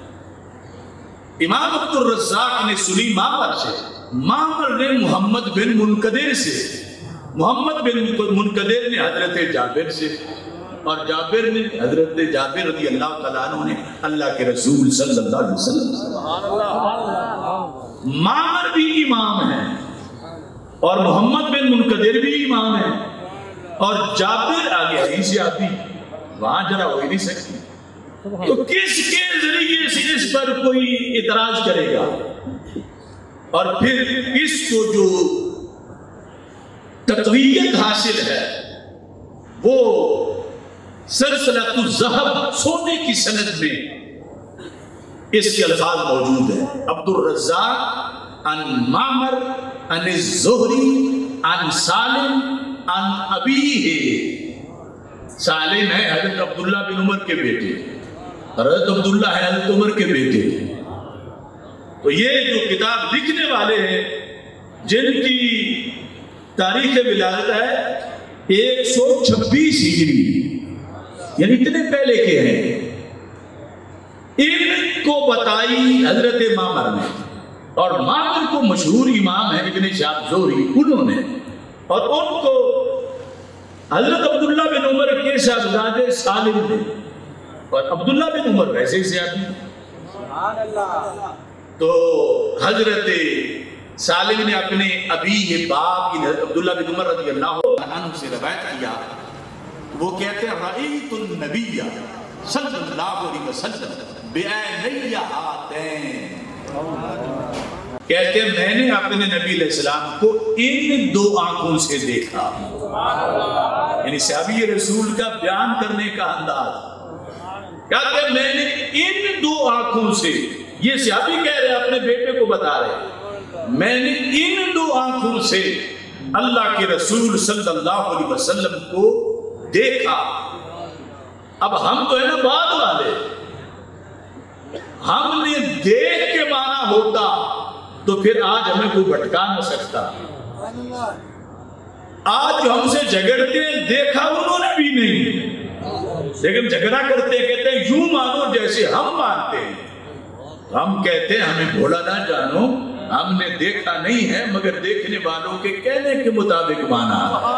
امام عبد الرزاق نے سنی معمر سے, معمر نے محمد بن منقدر سے, محمد بن منقدر نے حضرت جابر سے, اور جابر نے حضرت جابر رضی اللہ تعالیٰ عنہ نے اللہ کے رسول صلی اللہ علیہ وسلم سے. معمر بھی امام ہیں اور محمد بن منقدر بھی امام ہیں اور جابر آگے حدیث آتی وہاں جرا ہو ہی نہیں سکتی. تو کس کے ذریعے سے اس پر کوئی اعتراض کرے گا؟ اور پھر اس کو جو تقویت حاصل ہے وہ سلسلۃ الذہب سونے کی سند میں اس کے الفاظ موجود ہیں. عبد الرزاق عن معمر عن الزہری عن سالم عن ابیہ. سالم ہے حضرت عبداللہ بن عمر کے بیٹے, حضرت عبداللہ ہے حضرت عمر کے بیٹے. تو یہ جو کتاب لکھنے والے ہیں جن کی تاریخ ولادت ہے 126 ہجری, یعنی اتنے پہلے کے ہیں, ان کو بتائی حضرت معمر نے. اور معمر کو مشہور امام ہے ابن شہاب زہری, انہوں نے, اور ان کو حضرت عبداللہ بن عمر کے شہزادے سالم نے, اور عبداللہ بن عمر ویسے ہی زیادہ. تو حضرت سالم نے اپنے ابی باپ عبداللہ بن عمر رضی اللہ عنہ سے روایت کیا. وہ کہتے ہیں رأیت النبی صلی اللہ علیہ وسلم بعینی ہاتین. کہتے ہیں میں نے اپنے نبی علیہ السلام کو ان دو آنکھوں سے دیکھا. یعنی صحابی رسول کا بیان کرنے کا انداز. کہتے ہیں میں نے ان دو آنکھوں سے, یہ صحابی کہہ رہے اپنے بیٹے کو بتا رہے, میں نے ان دو آنکھوں سے اللہ کے رسول صلی اللہ علیہ وسلم کو دیکھا. اب ہم تو ہے نا بعد والے, ہم نے دیکھ کے مانا ہوتا تو پھر آج ہمیں کوئی بھٹکا نہ سکتا. آج ہم سے جھگڑتے ہیں دیکھا انہوں نے بھی نہیں, لیکن جھگڑا کرتے کہتے ہیں یوں مانو جیسے ہم مانتے ہیں. ہم کہتے ہیں ہمیں بھولا نہ جانو, ہم نے دیکھا نہیں ہے مگر دیکھنے والوں کے کہنے کے مطابق مانا.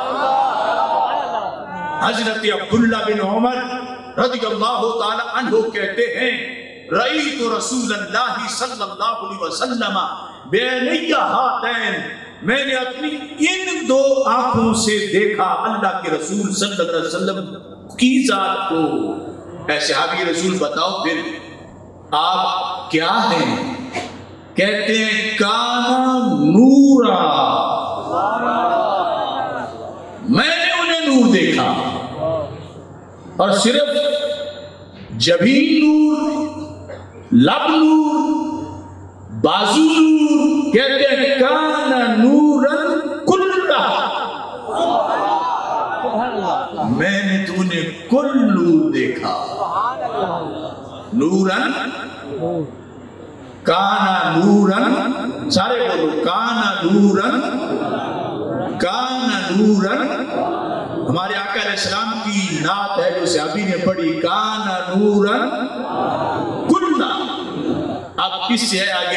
حضرت عبداللہ بن عمر رضی اللہ تعالی عنہ کہتے ہیں رأیت رسول اللہ صلی اللہ علیہ وسلم بعینی ہاتین, میں نے اپنی ان دو آنکھوں سے دیکھا اللہ کے رسول صلی اللہ علیہ وسلم کی ذات کو. اے صحابی رسول بتاؤ پھر آپ کیا ہیں؟ کہتے ہیں کانا نورا, میں نے انہیں نور دیکھا, اور صرف جبین نور, لب نور, بازو نور, کہتے ہیں کان نورن کلہ، میں نے تو نے کل نور دیکھا. نورن کانا نورن، سارے بولو کانا نورن، کانا نورن. ہمارے آقا علیہ السلام کی نعت ہے جو صحابی نے پڑھی، کانا نورن کلہ. اب کس سے ہے آگے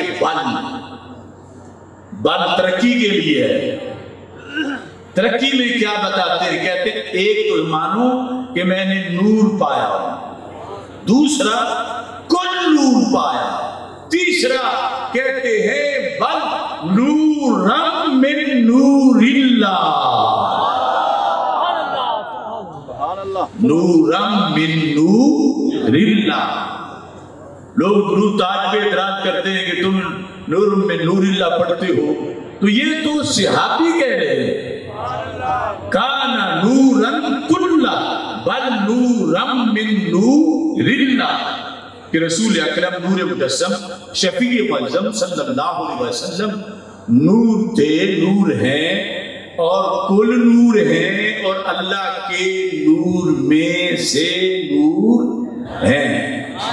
بل ترقی کے لیے ہے. ترقی میں کیا بتاتے ہیں؟ کہتے ہیں ایک تو مانو کہ میں نے نور پایا، دوسرا کل نور پایا، تیسرا کہتے ہیں بل نورم من نور اللہ، نورم من نور اللہ. لوگ درود تاج پہ اعتراض کرتے ہیں کہ تم نور من نور اللہ پڑھتے ہو، تو یہ تو صحابی کہہ رہے ہیں کانا نورن کلہ بل نورم من نور اللہ، کہ رسول اکرم نور مجسم شفیع معظم صلی اللہ علیہ وسلم نور تھے، نور ہیں اور کل نور ہیں، اور اللہ کے نور میں سے نور ہیں.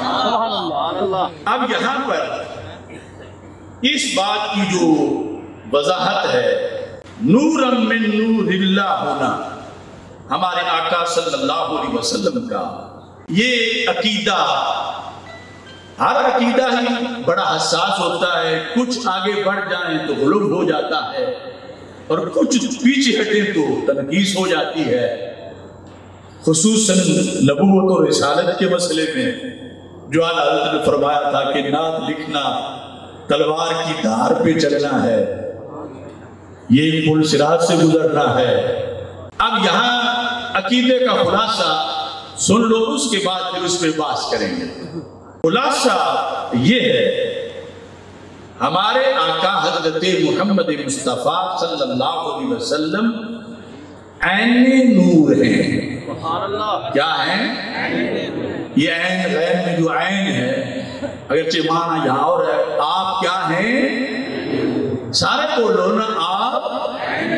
اب یہاں پر اس بات کی جو وضاحت ہے نورم من نور اللہ ہونا ہمارے آقا صلی اللہ علیہ وسلم کا، یہ عقیدہ ہر عقیدہ ہی بڑا حساس ہوتا ہے. کچھ آگے بڑھ جائیں تو غلب ہو جاتا ہے، اور کچھ پیچھے ہٹیں تو تنقیص ہو جاتی ہے. خصوصاً نبوت اور رسالت کے مسئلے میں جو اعلیٰ حضرت نے فرمایا تھا کہ نعت لکھنا تلوار کی دھار پہ چلنا ہے، یہ پل صراط سے گزرنا ہے. اب یہاں عقیدے کا خلاصہ سن لو، اس کے بعد پھر اس پہ بحث کریں گے. خلاصہ یہ ہے ہمارے آقا حضرت محمد مصطفیٰ صلی اللہ علیہ وسلم عین نور ہیں. کیا ہیں؟ یہ عین غیر میں جو عین ہے، اگرچہ معنی یہاں اور ہے، آپ کیا ہیں؟ سارے بولو نا، آپ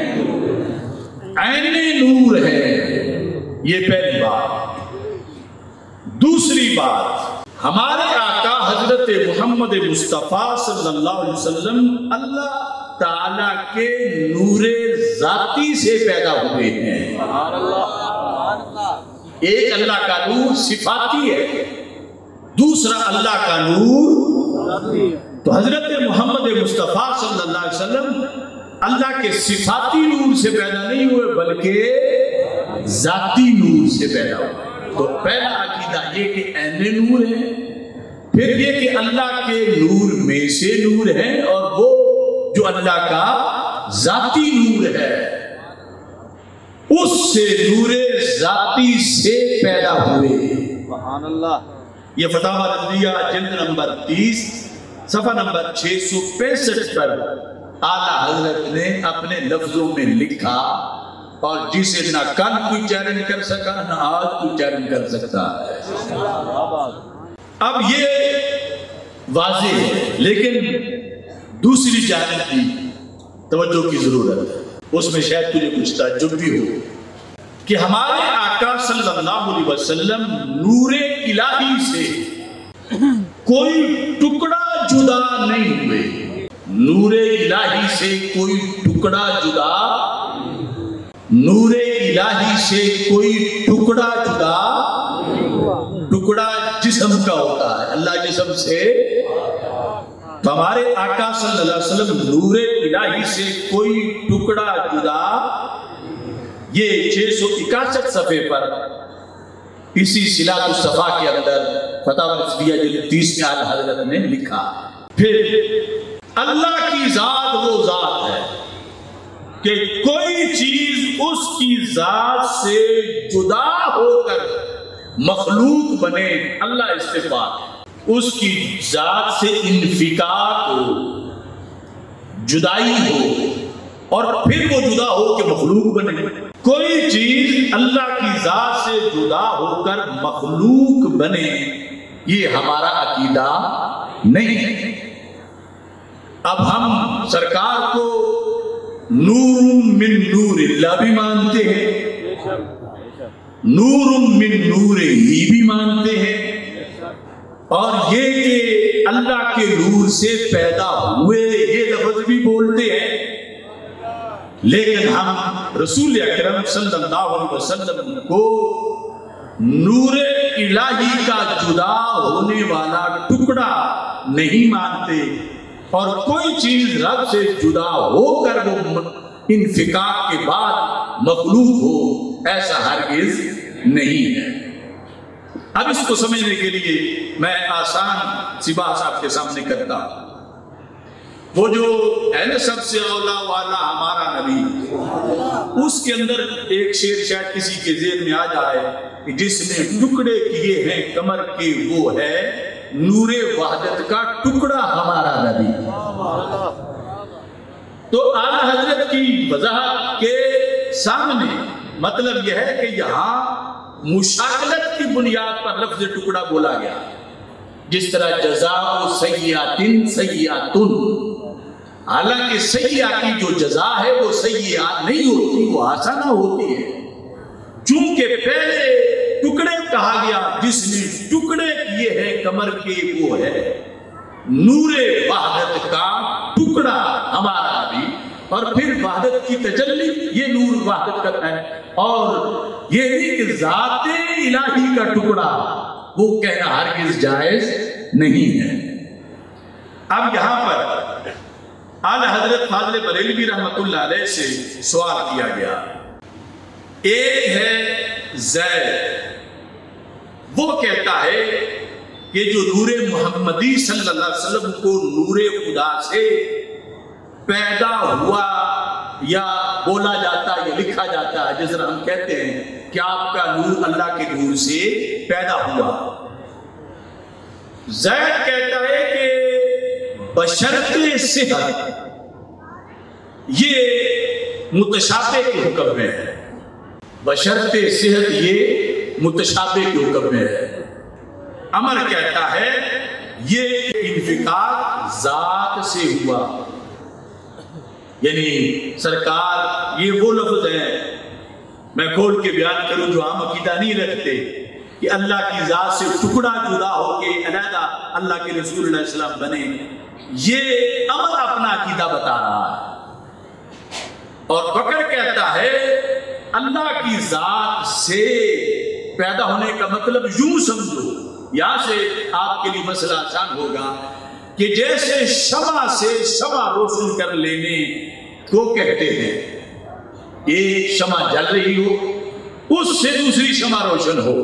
عین نور ہیں. یہ پہلی بات. دوسری بات، ہمارے آقا حضرت محمد مصطفیٰ صلی اللہ علیہ وسلم اللہ تعالیٰ کے نور ذاتی سے پیدا ہوئے ہیں. ایک اللہ کا نور صفاتی ہے، دوسرا اللہ کا نور. تو حضرت محمد مصطفیٰ صلی اللہ علیہ وسلم اللہ کے صفاتی نور سے پیدا نہیں ہوئے بلکہ ذاتی نور سے پیدا ہوئے. تو پہلا عقیدہ یہ کہ عین نور ہے، پھر یہ کہ اللہ کے نور میں سے نور ہے، اور وہ جو اللہ کا ذاتی نور ہے اس سے نور ذاتی سے پیدا ہوئے. سبحان اللہ. یہ فتاوی رضویہ جلد نمبر 30 صفحہ نمبر 665 پر اعلیٰ حضرت نے اپنے لفظوں میں لکھا، اور جسے نہ کل کوئی چیلنج کر سکا نہ آج کوئی چیلنج کر سکتا ہے. اب یہ واضح ہے، لیکن دوسری جانب بھی توجہ کی ضرورت ہے. اس میں شاید تجھے کچھ تعجب بھی ہو کہ ہمارے آقا صلی اللہ علیہ وسلم نور الہی سے کوئی ٹکڑا جدا نہیں ہوئے. نور الہی سے کوئی ٹکڑا جدا، نور الہی سے کوئی ٹکڑا جدا. ٹکڑا جسم کا ہوتا ہے، اللہ جسم سے. تو ہمارے آقا صلی اللہ علیہ وسلم نور الہی سے کوئی ٹکڑا جدا. یہ 661 صفحے پر اسی صلات الصفا کے اندر فتاوی رضویہ جلد 30 میں اعلیٰ حضرت نے لکھا. پھر اللہ کی ذات وہ ذات ہے کہ کوئی چیز اس کی ذات سے جدا ہو کر مخلوق بنے، اللہ استفاق ہے. اس کی ذات سے انفکاک ہو، جدائی ہو، اور پھر وہ جدا ہو کے مخلوق بنے. کوئی چیز اللہ کی ذات سے جدا ہو کر مخلوق بنے، یہ ہمارا عقیدہ نہیں ہے. اب ہم سرکار کو نور من نور اللہ بھی مانتے ہیں، نور من نور ہی بھی مانتے ہیں، اور یہ کہ اللہ کے نور سے پیدا ہوئے یہ لفظ بھی بولتے ہیں، لیکن ہم رسول اکرم صلی اللہ علیہ وسلم کو نور الہی کا جدا ہونے والا ٹکڑا نہیں مانتے، اور کوئی چیز رب سے جدا ہو کر وہ انفکاک کے بعد مخلوق ہو، ایسا ہرگز نہیں ہے۔ اب اس کو سمجھنے کے لیے میں آسان سی بات آپ کے سامنے کرتا ہوں۔ وہ جو اہل سب سے اولا والا ہمارا نبی، اس کے اندر ایک شعر شاید کسی کے ذہن میں آ جائے کہ جس نے ٹکڑے کیے ہیں کمر کے وہ ہے نور وحدت کا ٹکڑا ہمارا نبی۔ تو اعلیٰ حضرت کی وضاحت کے سامنے مطلب یہ ہے کہ یہاں مشاکلت کی بنیاد پر لفظ ٹکڑا بولا گیا، جس طرح جزاء سیئات سیئات، حالانکہ سیئات کی جو جزا ہے وہ سیئات نہیں ہوتی، وہ حسنہ ہوتی ہے، چونکہ پہلے ٹکڑے کہا گیا جس نے ٹکڑے کیے ہیں کمر کے وہ ہے نور وحدت کا ٹکڑا ہمارا بھی، اور پھر وحدت کی تجلی یہ نور وحدت کا ہے، اور یہ نہیں کہ ذات الہی کا ٹکڑا وہ کہنا ہرگز جائز نہیں ہے۔ اب یہاں پر اعلیٰ حضرت فاضل بریلوی رحمۃ اللہ علیہ سے سوال کیا گیا۔ ایک ہے زید، وہ کہتا ہے کہ جو نور محمدی صلی اللہ علیہ وسلم کو نور خدا سے پیدا ہوا یا بولا جاتا ہے یا لکھا جاتا ہے، جس طرح ہم کہتے ہیں کہ آپ کا نور اللہ کے نور سے پیدا ہوا۔ زید کہتا ہے کہ بشرط صحت یہ متشابہ کے حکم میں ہے، بشرط صحت یہ متشابہ کے حکم میں ہے۔ عمر کہتا ہے یہ انفکاک ذات سے ہوا، یعنی سرکار یہ وہ لفظ ہے میں کھول کے بیان کروں جو عام عقیدہ نہیں رکھتے کہ اللہ کی ذات سے ٹکڑا جدا ہو کے علیحدہ اللہ کے رسول علیہ السلام بنے، یہ عمر اپنا عقیدہ بتا رہا ہے۔ اور بکر کہتا ہے اللہ کی ذات سے پیدا ہونے کا مطلب یوں سمجھو، یہاں سے آپ کے لیے مسئلہ آسان ہوگا کہ جیسے شمع سے شمع روشن کر لینے کو کہتے ہیں، ایک شمع جل رہی ہو اس سے دوسری شمع روشن ہو،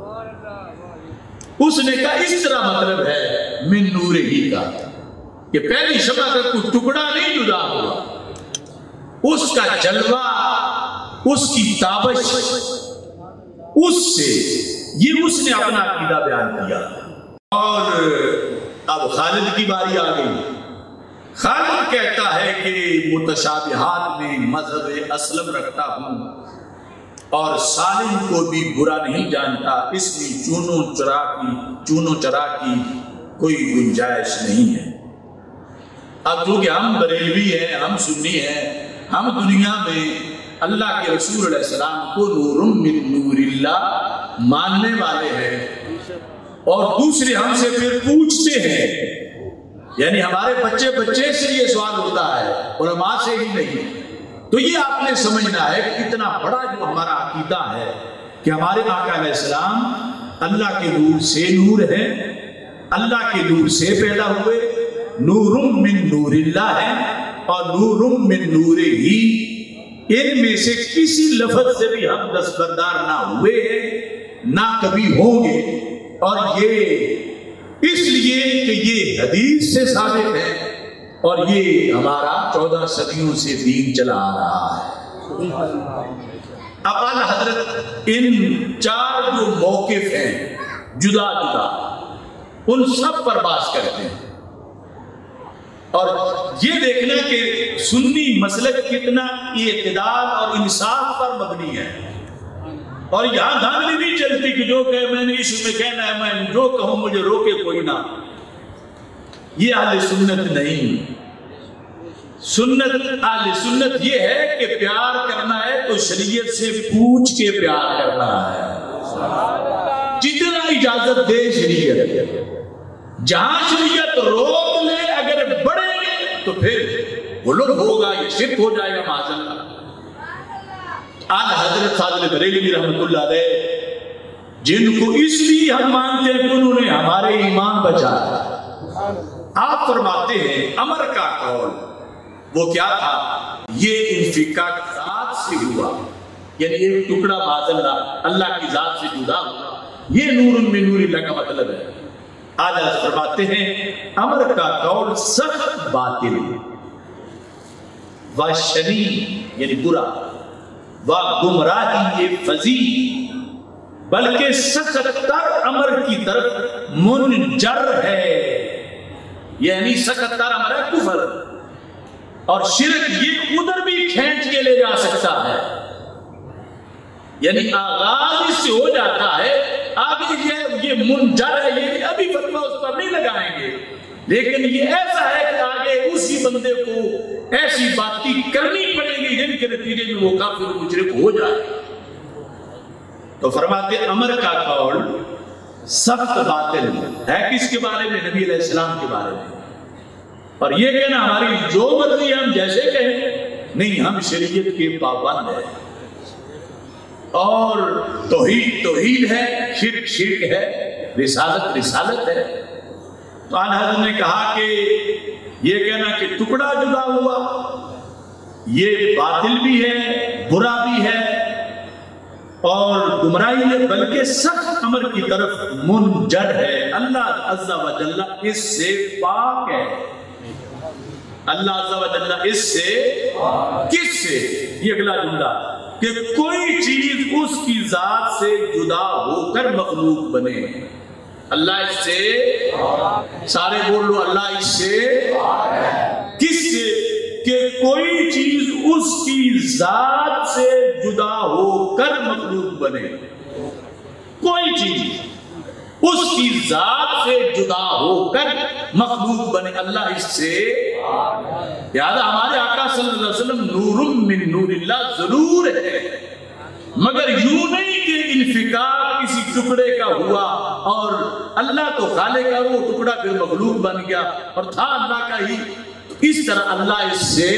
اس نے کہا اس طرح مطلب ہے من نور ہی کا کہ پہلی شمع کا کوئی ٹکڑا نہیں جدا ہوا، اس کا جلوہ اس کی تابش اس سے، یہ اس نے اپنا عقیدہ بیان کیا۔ اور اب خالد کی باری آ گئی۔ خالد کہتا ہے کہ متشابہات میں مذہب اسلم رکھتا ہوں اور سالم کو بھی برا نہیں جانتا، اس میں چونوں چرا کی کوئی گنجائش نہیں ہے۔ اب چونکہ ہم بریلوی ہیں، ہم سنی ہیں، ہم دنیا میں اللہ کے رسول علیہ السلام کو نور من نور اللہ ماننے والے ہیں، اور دوسرے ہم سے پھر پوچھتے ہیں، یعنی ہمارے بچے سے یہ سوال ہوتا ہے، علماء سے ہی نہیں۔ تو یہ آپ نے سمجھنا ہے کہ اتنا بڑا جو ہمارا عقیدہ ہے کہ ہمارے آقا علیہ السلام اللہ کے نور سے نور ہے، اللہ کے نور سے پیدا ہوئے، نور من نور اللہ ہے، اور نور من نور ہی، ان میں سے کسی لفظ سے بھی ہم دستبردار نہ ہوئے ہیں نہ کبھی ہوں گے، اور یہ اس لیے کہ یہ حدیث سے ثابت ہے، اور یہ ہمارا 14 صدیوں سے دین چلا آ رہا ہے۔ اب اعلیٰ حضرت ان 4 جو موقف ہیں جدا جدا، ان سب پر بات کرتے ہیں، اور یہ دیکھنا کہ سنی مسلک کتنا اعتدال اور انصاف پر مبنی ہے، اور یہاں دھاندلی نہیں چلتی کہ جو کہ میں نے عشق میں کہنا ہے، میں جو کہوں مجھے روکے کوئی نہ، یہ اہل سنت نہیں۔ سنت اہل سنت یہ ہے کہ پیار کرنا ہے تو شریعت سے پوچھ کے پیار کرنا ہے، جتنا اجازت دے شریعت، جہاں شریعت روک لے اگر بڑھے تو پھر غلو ہوگا، یہ شرک ہو جائے گا معاذ اللہ۔ آج حضرت فاضل بریلوی رحمۃ اللہ علیہ، جن کو اس لیے ہم مانتے ہیں کہ انہوں نے ہمارے ایمان بچایا، آپ فرماتے ہیں امر کا قول وہ کیا تھا؟ یہ انفکاک ذات سے ہوا، یعنی ایک ٹکڑا معاذ اللہ اللہ کی ذات سے جدا ہوا، یہ نور من نور اللہ کا مطلب ہے۔ آج فرماتے ہیں امر کا قول سخت باطل و شنی یعنی برا و گمراہی یہ فضی، بلکہ سخت تر امر کی طرف منجر ہے، یعنی سخت تر امر ہے کفر، اور شرک یہ ادھر بھی کھینچ کے لے جا سکتا ہے، یعنی آغاز اس سے ہو جاتا ہے، آگے یہ منجر ہے، یہ ابھی فتویٰ اس پر نہیں لگائیں گے، لیکن یہ ایسا ہے کہ آگے اسی بندے کو ایسی باتیں کرنی پڑے گی جن کے نتیجے میں وہ کافر و مشرک ہو جائے۔ تو فرماتے امر کا قول سخت باطل ہے، کس کے بارے میں؟ نبی علیہ السلام کے بارے میں، اور یہ کہنا ہماری جو مرضی ہم جیسے کہیں، نہیں، ہم شریعت کے پابند ہیں، اور توحید توحید ہے، شرک شرک ہے، رسالت رسالت ہے۔ تو آن حضرت نے کہا کہ یہ کہنا کہ ٹکڑا جدا ہوا یہ باطل بھی ہے، برا بھی ہے، اور گمراہی ہے، بلکہ سخت امر کی طرف منجر ہے۔ اللہ عز و جل اس سے پاک ہے، اللہ عز و جل اس سے، کس سے؟ یہ اگلا جملہ کہ کوئی چیز اس کی ذات سے جدا ہو کر مخلوق بنے، اللہ اس سے، سارے بول لو اللہ اس سے، کس سے؟ کہ کوئی چیز اس کی ذات سے جدا ہو کر مخلوق بنے، کوئی چیز اس کی ذات سے جدا ہو کر مخلوق بنے، اللہ اس سے۔ لہذا ہمارے آقا صلی اللہ علیہ وسلم نور من نور اللہ ضرور ہے، مگر یوں نہیں کہ انفکاک کسی ٹکڑے کا ہوا اور اللہ تو خالق کا، وہ ٹکڑا پھر مخلوق بن گیا اور تھا اللہ کا ہی، اس طرح اللہ اس سے۔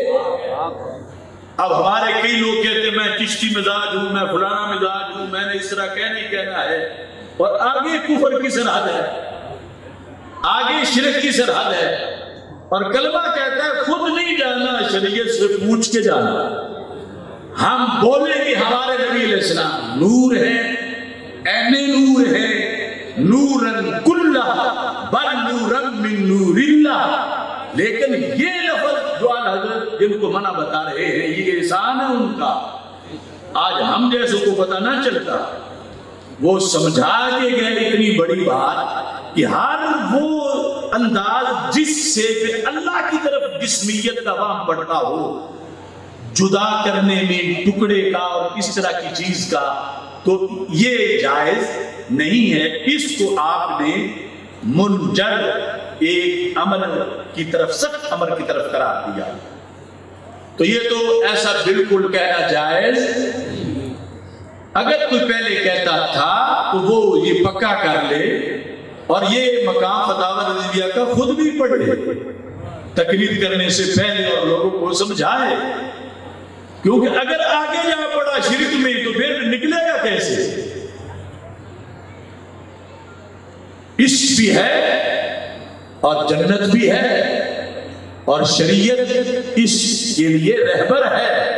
اب ہمارے کئی لوگ کہتے ہیں میں چشتی مزاج ہوں، میں فلانا مزاج ہوں، میں نے اس طرح کہنا ہے، اور آگے کفر کی سرحد ہے، آگے شرک کی سرحد ہے، اور کلمہ کہتا ہے خود نہیں جانا، شریعت سے پوچھ کے جانا۔ ہم بولیں گے ہمارے نبی علیہ السلام نور ہے، این نور ہے، نورن کلہ بل نورن من نور اللہ، لیکن یہ لفظ جو حضرت جن کو منع بتا رہے ہیں یہ احسان ہے ان کا، آج ہم جیسے کو پتہ نہ چلتا، وہ سمجھا کے گئے اتنی بڑی بات کہ ہر وہ انداز جس سے اللہ کی طرف جسمیت کا وہم پڑتا ہو، جدا کرنے میں ٹکڑے کا اور اس طرح کی چیز کا، تو یہ جائز نہیں ہے، اس کو آپ نے منجر ایک عمل کی طرف، سخت عمل کی طرف قرار دیا، تو یہ تو ایسا بالکل کہنا جائز۔ اگر کوئی پہلے کہتا تھا تو وہ یہ پکا کر لے اور یہ مقام فتاوی رضویہ کا خود بھی پڑھ لے تقریر کرنے سے پہلے اور لوگوں کو سمجھائے، کیونکہ اگر آگے جا پڑا شرک میں تو پھر نکلے گا کیسے؟ عشق بھی ہے اور جنت بھی ہے اور شریعت اس کے لیے رہبر ہے۔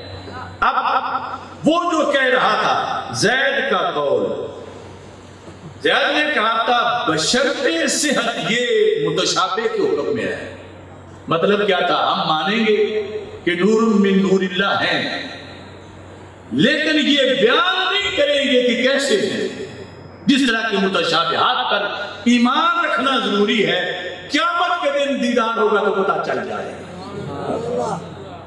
اب وہ جو کہہ رہا تھا زید کا قول، زید نے کہا تھا بشرطِ صحت یہ متشابہ کے حکم میں ہے، مطلب کیا تھا؟ ہم مانیں گے کہ نور من نور اللہ ہیں، لیکن یہ بیان نہیں کریں گے کہ کیسے ہیں۔ جس طرح کے متشابہات پر ایمان رکھنا ضروری ہے، قیامت کے دن دیدار ہوگا تو پتہ چل جائے گا۔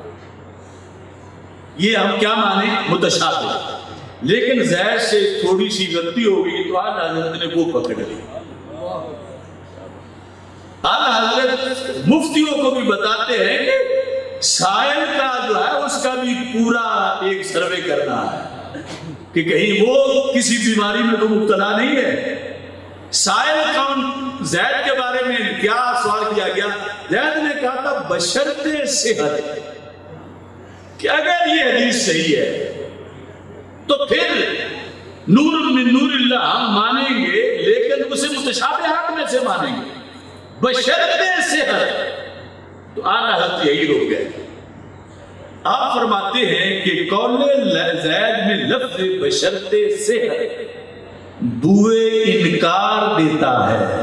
یہ ہم کیا مانیں؟ متشابہ، لیکن زید سے تھوڑی سی غلطی ہو گئی تو آج حضرت نے وہ پکڑ لی، اعلیٰ حضرت مفتیوں کو بھی بتاتے ہیں کہ سائل کا جو ہے اس کا بھی پورا ایک سروے کرنا ہے کہ کہیں وہ کسی بیماری میں تو مبتلا نہیں ہے۔ سائل کون؟ زید کے بارے میں کیا سوال کیا گیا؟ زید نے کہا تھا بشرط صحت، کہ اگر یہ حدیث صحیح ہے تو پھر نور من نور اللہ ہم مانیں گے، لیکن اسے متشابہات میں سے مانیں گے بشرط صحت۔ تو اعلیٰ حضرت یہی روک گئے۔ آپ فرماتے ہیں کہ قول زید میں لفظ بشرط صحت بوئے انکار دیتا ہے۔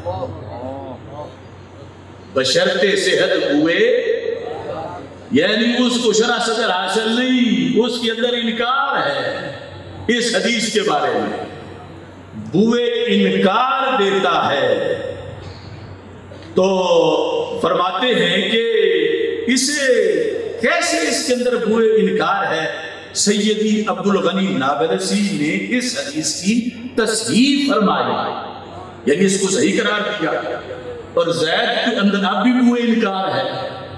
بشرط صحت بوئے، یعنی اس کو شرح صدر حاصل نہیں، اس کے اندر انکار ہے اس حدیث کے بارے میں، بوئے انکار دیتا ہے۔ تو فرماتے ہیں کہ اسے کیسے اس کے اندر بوئے انکار ہے؟ سیدی عبدالغنی نابلسی نے اس حدیث کی تصحیح فرمائی، یعنی اس کو صحیح قرار دیا، اور زید کے اندر اب بھی بوئے انکار ہے۔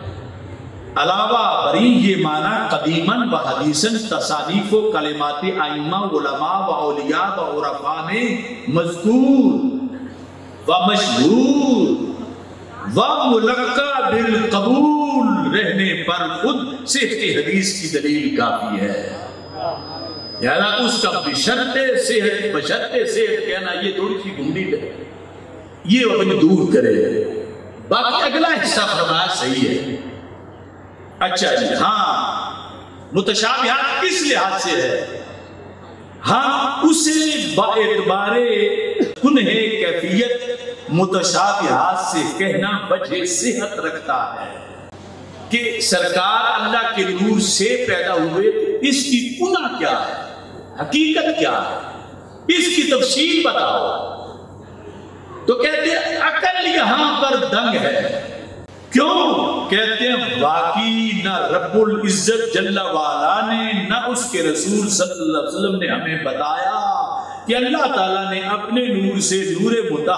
علاوہ بری یہ معنی قدیماً و حدیثاً تصانیف و کلمات ائمہ علماء و اولیاء و عرفاء میں مذکور و مشہور و ملقا بالقبول رہنے پر خود صحت حدیث کی دلیل کافی ہے۔ یعنی اس کا بشرط صحت کہنا یہ تھوڑی سی گھنڈی ہے، یہ اپنی دور کرے۔ باقی اگلا حصہ فرمایا صحیح ہے۔ اچھا جی، ہاں متشابہات کس لحاظ سے ہے؟ ہاں اسے باعتبار کنہ کیفیت متشابہات سے کہنا وجہ صحت رکھتا ہے کہ سرکار اللہ کے نور سے پیدا ہوئے، اس کی کنہ کیا ہے، حقیقت کیا ہے، اس کی تفصیل بتاؤ۔ تو کہتے ہیں عقل یہاں پر دنگ ہے۔ کیوں؟ کہتے ہیں باقی نہ رب العزت جل وعلا نے نہ اس کے رسول صلی اللہ علیہ وسلم نے ہمیں بتایا کہ اللہ تعالیٰ نے اپنے نور سے نور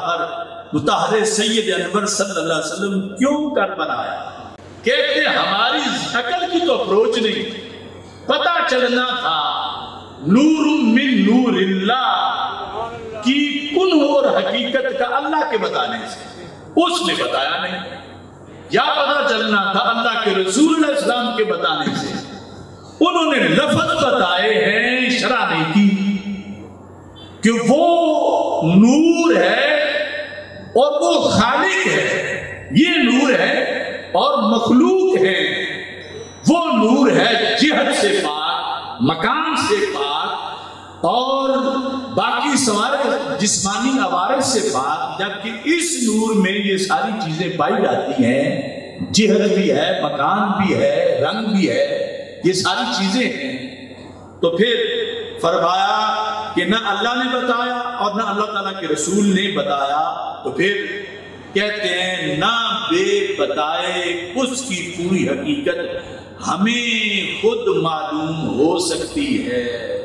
مطہر سید انور صلی اللہ علیہ وسلم کیوں کر بنایا؟ کہتے ہیں ہماری عقل کی تو اپروچ نہیں، پتہ چلنا تھا نور من نور اللہ کی کنہ اور حقیقت کا اللہ کے بتانے سے، اس نے بتایا نہیں، یا پتہ چلنا تھا اللہ کے رسول علیہ السلام کے بتانے سے، انہوں نے لفظ بتائے ہیں، شرح نہیں کی کہ وہ نور ہے اور وہ خالق ہے، یہ نور ہے اور مخلوق ہے۔ وہ نور ہے جہت سے پاک، مکان سے پاک، اور باقی سوارے جسمانی عوارض سے پاک، جبکہ اس نور میں یہ ساری چیزیں پائی جاتی ہیں، جہت بھی ہے، مکان بھی ہے، رنگ بھی ہے، یہ ساری چیزیں ہیں۔ تو پھر فرمایا کہ نہ اللہ نے بتایا اور نہ اللہ تعالیٰ کے رسول نے بتایا، تو پھر کہتے ہیں نہ بے بتائے اس کی پوری حقیقت ہمیں خود معلوم ہو سکتی ہے۔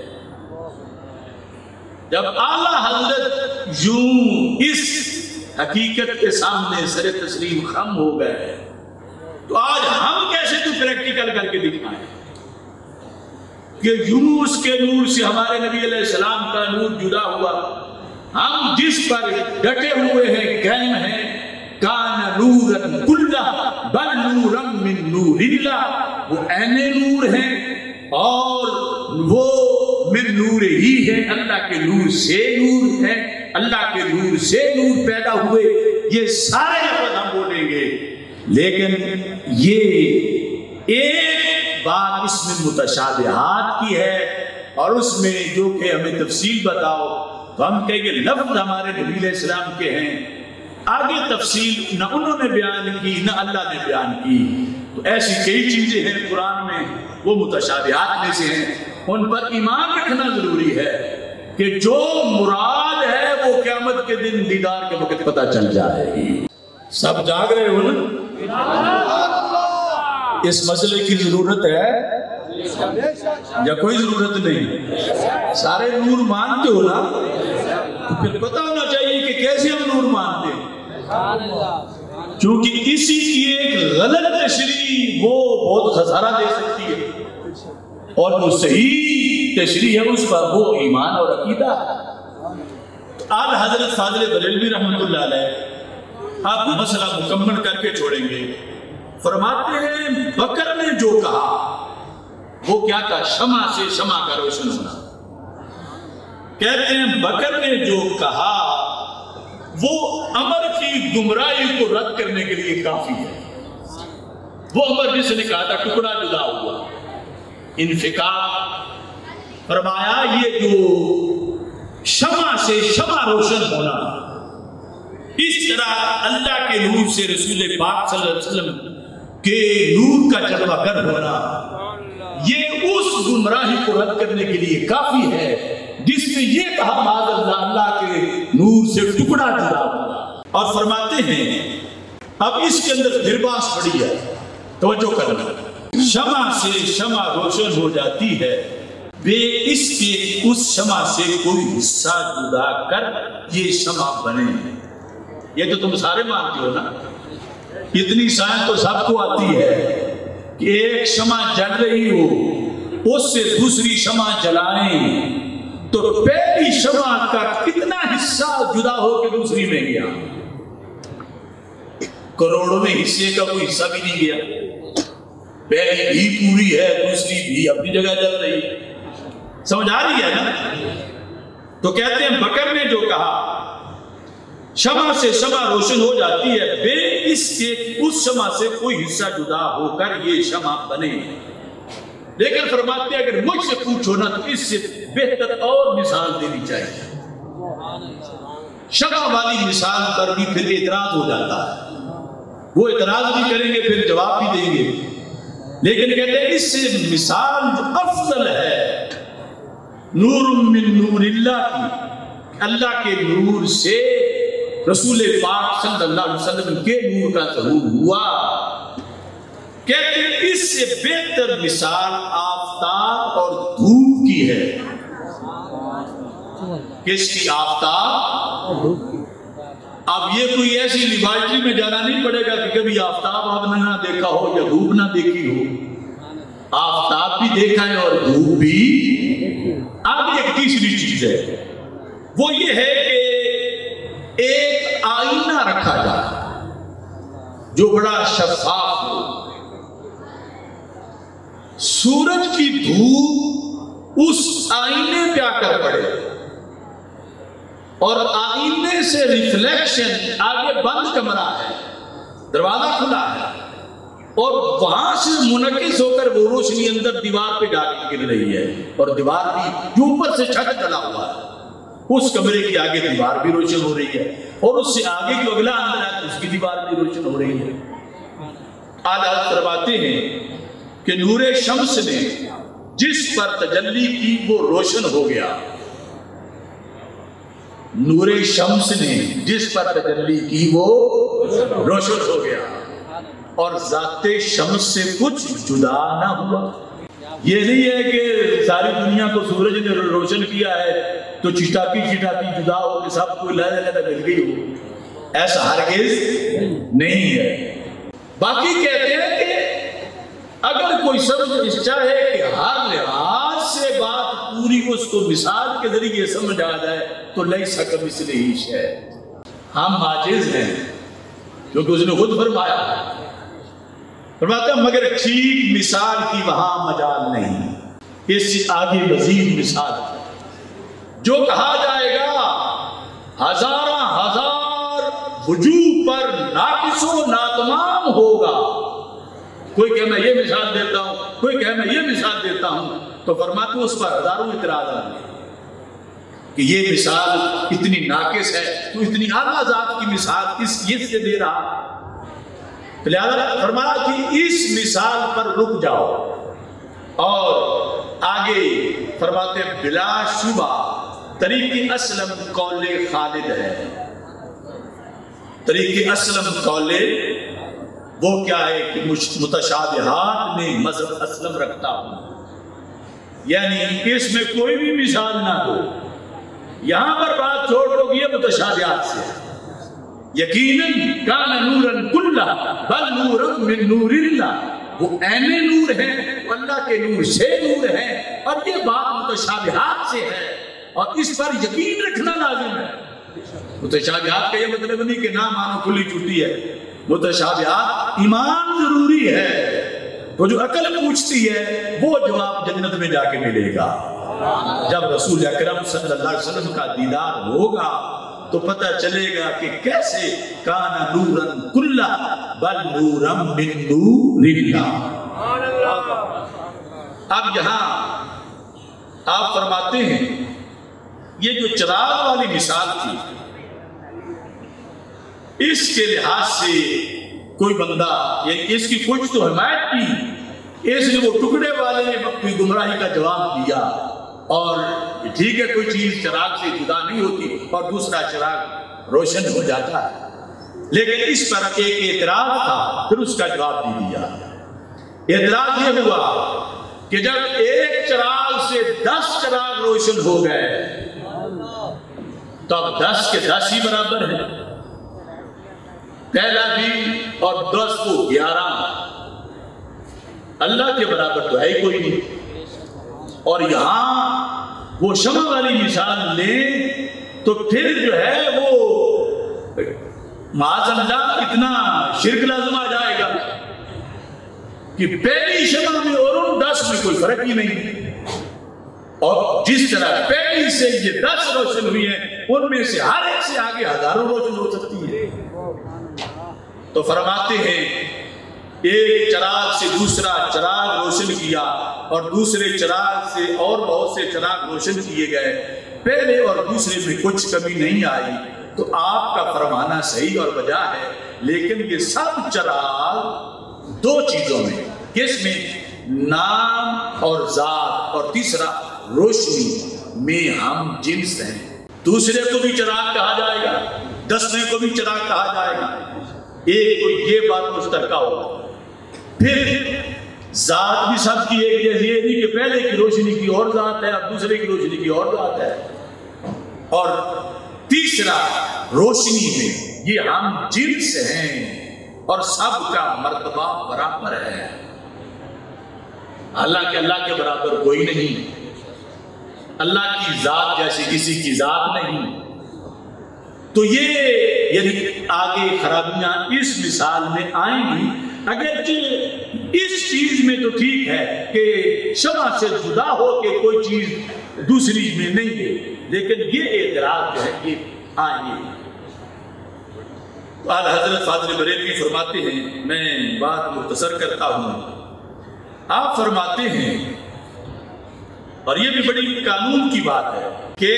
جب اعلیٰ حضرت یوں اس حقیقت کے سامنے سر تسلیم خم ہو گئے، تو آج ہم کیسے تو پریکٹیکل کر کے دکھائیں کہ یوں اس کے نور سے ہمارے نبی علیہ السلام کا نور جدا ہوا، ہم جس پر ڈٹے ہوئے ہیں، قائم ہیں، کان نورا کلہ بل نورا من نور اللہ، وہ عین نور ہیں اور وہ من نور ہی ہے، اللہ کے نور سے نور ہے، اللہ کے نور سے نور پیدا ہوئے، یہ سارے لفظ ہم بولیں گے، لیکن یہ ایک بات اس میں متشابہات کی ہے، اور اس میں جو کہ ہمیں تفصیل بتاؤ، تو ہم کہیں گے لفظ ہمارے نبی علیہ السلام کے ہیں، آگے تفصیل نہ انہوں نے بیان کی نہ اللہ نے بیان کی۔ تو ایسی کئی چیزیں ہیں قرآن میں، وہ متشابہات میں سے ہیں، ان پر ایمان رکھنا ضروری ہے کہ جو مراد ہے وہ قیامت کے دن دیدار کے وقت پتہ چل جائے گی۔ سب جاگ رہے ہو نا؟ اس مسئلے کی ضرورت ہے یا کوئی ضرورت نہیں؟ سارے نور مانتے ہو نا؟ تو پھر پتہ ہونا چاہیے کہ کیسے ہم نور مانتے ہیں۔ کیونکہ اسی کی ایک غلط تشریح وہ بہت خسارہ دے سکتی ہے، اور جو صحیح تشریح ہے اس کا وہ ایمان اور عقیدہ ہے۔ آج حضرت فاضل بریلوی رحمۃ اللہ علیہ آپ مسئلہ مکمل کر کے چھوڑیں گے، فرماتے ہیں بکر نے جو کہا وہ کیا تھا؟ شمع سے شمع کا روشن ہونا۔ کہتے ہیں بکر نے جو کہا وہ عمر کی گمراہی کو رد کرنے کے لیے کافی ہے۔ وہ عمر جس نے کہا تھا ٹکڑا جدا ہوا، انفکاک، فرمایا یہ جو شمع سے شمع روشن ہونا، اس طرح اللہ کے نور سے رسول پاک صلی اللہ علیہ وسلم کے نور کا جلوہ گر ہونا، یہ اس گمراہی کو رد کرنے کے لیے کافی ہے جس نے یہ کہا معاذ اللہ اللہ کے نور سے ٹکڑا جدا ہوا۔ اور فرماتے ہیں اب اس کے اندر پھر بات پڑی ہے، توجہ کرنا، شمع سے شمع روشن ہو جاتی ہے بے اس کے اس شمع سے کوئی حصہ جدا کر یہ شمع بنے۔ یہ تو تم سارے مانتے ہو نا، اتنی سائنس تو سب کو آتی ہے کہ ایک شمع جل رہی ہو اس سے دوسری شمع جلائیں تو پہلی شمع کا کتنا حصہ جدا ہو کے دوسری میں گیا؟ کروڑوں میں حصے کا کوئی حصہ بھی نہیں گیا، پہلی بھی پوری ہے دوسری بھی اپنی جگہ جل رہی ہے۔ سمجھ آ رہی ہے نا؟ تو کہتے ہیں بکر نے جو کہا شمع سے شمع روشن ہو جاتی ہے بے اس کے اس شمع سے کوئی حصہ جدا ہو کر یہ شمع بنے، لیکن فرماتے ہیں اگر مجھ سے پوچھو نا تو اس سے بہتر اور مثال دینی چاہیے۔ شمع والی مثال پر بھی پھر اعتراض ہو جاتا ہے، وہ اعتراض بھی کریں گے پھر جواب بھی دیں گے، لیکن کہتے ہیں اس سے مثال جو افضل ہے نور من نور اللہ کی، اللہ کے نور سے رسول پاک صلی اللہ علیہ وسلم کے نور کا ظہور ہوا۔ کہتے ہیں اس سے بہتر مثال آفتاب اور دھوپ کی ہے۔ کس کی؟ آفتاب۔ اب یہ کوئی ایسی لیبارٹری میں جانا نہیں پڑے گا کہ کبھی آفتاب آپ نے نہ دیکھا ہو یا دھوپ نہ دیکھی ہو، آفتاب بھی دیکھا ہے اور دھوپ بھی۔ اب ایک تیسری چیز ہے، وہ یہ ہے کہ ایک آئینہ رکھا جائے جو بڑا شفاف ہو، سورج کی دھوپ اس آئینے پہ آ کر پڑے اور آئینے سے ریفلیکشن، آگے بند کمرہ ہے، دروازہ کھلا ہے اور وہاں سے منعکس ہو کر وہ روشنی اندر دیوار پہ جا کے گر رہی ہے، اور دیوار بھی جو اوپر سے چھت ڈلا ہوا ہے اس کمرے کی آگے دیوار بھی روشن ہو رہی ہے، اور اس سے آگے جو اگلا اندر ہے تو اس کی دیوار بھی روشن ہو رہی ہے۔ آج فرماتے ہیں کہ نور شمس نے جس پر تجلی کی وہ روشن ہو گیا، نور شمس نے جس پر تجلی کی وہ روشن ہو گیا، اور ذات شمس سے کچھ جدا نہ ہوا۔ یہ نہیں ہے کہ ساری دنیا کو سورج نے روشن کیا ہے تو چٹاکی جدا ہو کہ سب کو علیحدہ مل گئی ہو، ایسا ہرگز نہیں ہے۔ باقی کہتے ہیں کہ اگر کوئی سمجھ چاہے کہ ہر لحاظ سے بات پوری اس کو مثال کے ذریعے سمجھ آ جائے تو لیس کمثلہ شیء، ہم عاجز ہیں، کیونکہ اس نے خود فرمایا، فرماتا ہے مگر ٹھیک مثال کی وہاں مجال نہیں، اس سے آگے مزید مثال ہے۔ جو کہا جائے گا ہزارہ ہزار وجوہ پر ناقص و ناتمام ہوگا، کوئی کہ میں یہ مثال دیتا ہوں، کوئی کہ میں یہ مثال دیتا ہوں، تو فرماتے ہیں اس پر ہزاروں اعتراض آ گئے کہ یہ مثال اتنی ناقص ہے، تو اتنی اعلیٰ ذات کی مثال اس یہ سے دے رہا۔ لہذا فرمایا کہ اس مثال پر رک جاؤ، اور آگے فرماتے ہیں بلا شبہ طریق اسلم قول خالد ہے۔ طریق اسلم قول وہ کیا ہے کہ متشابہات میں مذہب اسلم رکھتا ہوں، یعنی اس میں کوئی بھی مثال نہ دو، یہاں پر بات چھوڑ دو کہ یہ متشابہات سے، یقیناً کان نورن کلہ بل نورن من نور اللہ، وہ عین نور ہے، اللہ کے نور سے نور ہے، اور یہ بات متشابہات سے ہے اور اس پر یقین رکھنا لازم ہے۔ متشابہات کا یہ مطلب نہیں کہ نہ مانو کھلی چھٹی ہے، متشابہات ایمان ضروری ہے، وہ جو عقل پوچھتی ہے وہ جواب جنت میں جا کے ملے گا۔ جب رسول اکرم صلی اللہ علیہ وسلم کا دیدار ہوگا تو پتہ چلے گا کہ کیسے کان نورن کلہ بل نورم من نور اللہ۔ اب یہاں آپ فرماتے ہیں یہ جو چراغ والی مثال تھی، اس کے لحاظ سے کوئی بندہ اس کی کچھ تو حمایت کی، اس نے وہ ٹکڑے والے نے گمراہی کا جواب دیا، اور ٹھیک ہے کوئی چیز چراغ سے جدا نہیں ہوتی اور دوسرا چراغ روشن ہو جاتا ہے، لیکن اس پر ایک اعتراض تھا، پھر اس کا جواب بھی دیا۔ اعتراض یہ ہوا کہ جب ایک چراغ سے 10 چراغ روشن ہو گئے تو اب 10 کے 10 ہی برابر ہیں، پہلا بھی اور 10 کو 11، اللہ کے برابر تو ہے ہی کوئی نہیں۔ اور یہاں وہ شمع والی مثال لیں تو پھر جو ہے وہ معاذ اللہ اتنا شرک لازم آ جائے گا کہ پہلی شمع میں اور ان 10 میں کوئی فرق ہی نہیں، اور جس طرح پہلی سے یہ 10 روشن ہوئی ہیں ان میں سے ہر ایک سے آگے ہزاروں روشن ہو سکتی ہے۔ تو فرماتے ہیں ایک چراغ سے دوسرا چراغ روشن کیا اور دوسرے چراغ سے اور بہت سے چراغ روشن کیے گئے، پہلے اور دوسرے میں کچھ کمی نہیں آئی، تو آپ کا فرمانا صحیح اور بجا ہے، لیکن یہ سب چراغ 2 چیزوں میں، کس میں؟ نام اور ذات، اور تیسرا روشنی میں ہم جنس ہیں۔ دوسرے کو بھی چراغ کہا جائے گا، 10ویں کو بھی چراغ کہا جائے گا، ایک کو یہ بات مشترکہ ہوگا۔ پھر ذات بھی سب کی ایک جیسی ہے، نہیں کہ پہلے کی روشنی کی اور ذات ہے اور دوسرے کی روشنی کی اور ذات ہے، اور تیسرا روشنی میں یہ ہم جنس ہیں اور سب کا مرتبہ برابر ہے، حالانکہ اللہ کے برابر کوئی نہیں، اللہ کی ذات جیسی کسی کی ذات نہیں۔ تو یہ یعنی آگے خرابیاں اس مثال میں آئیں گی، اگرچہ اس چیز میں تو ٹھیک ہے کہ شمع سے جدا ہو کے کوئی چیز دوسری میں نہیں ہے، لیکن یہ اعتراض جو ہے کہ آئیں گے۔ اعلیٰ حضرت فاضل بریلوی فرماتے ہیں، میں بات مختصر کرتا ہوں، آپ فرماتے ہیں، اور یہ بھی بڑی قانون کی بات ہے کہ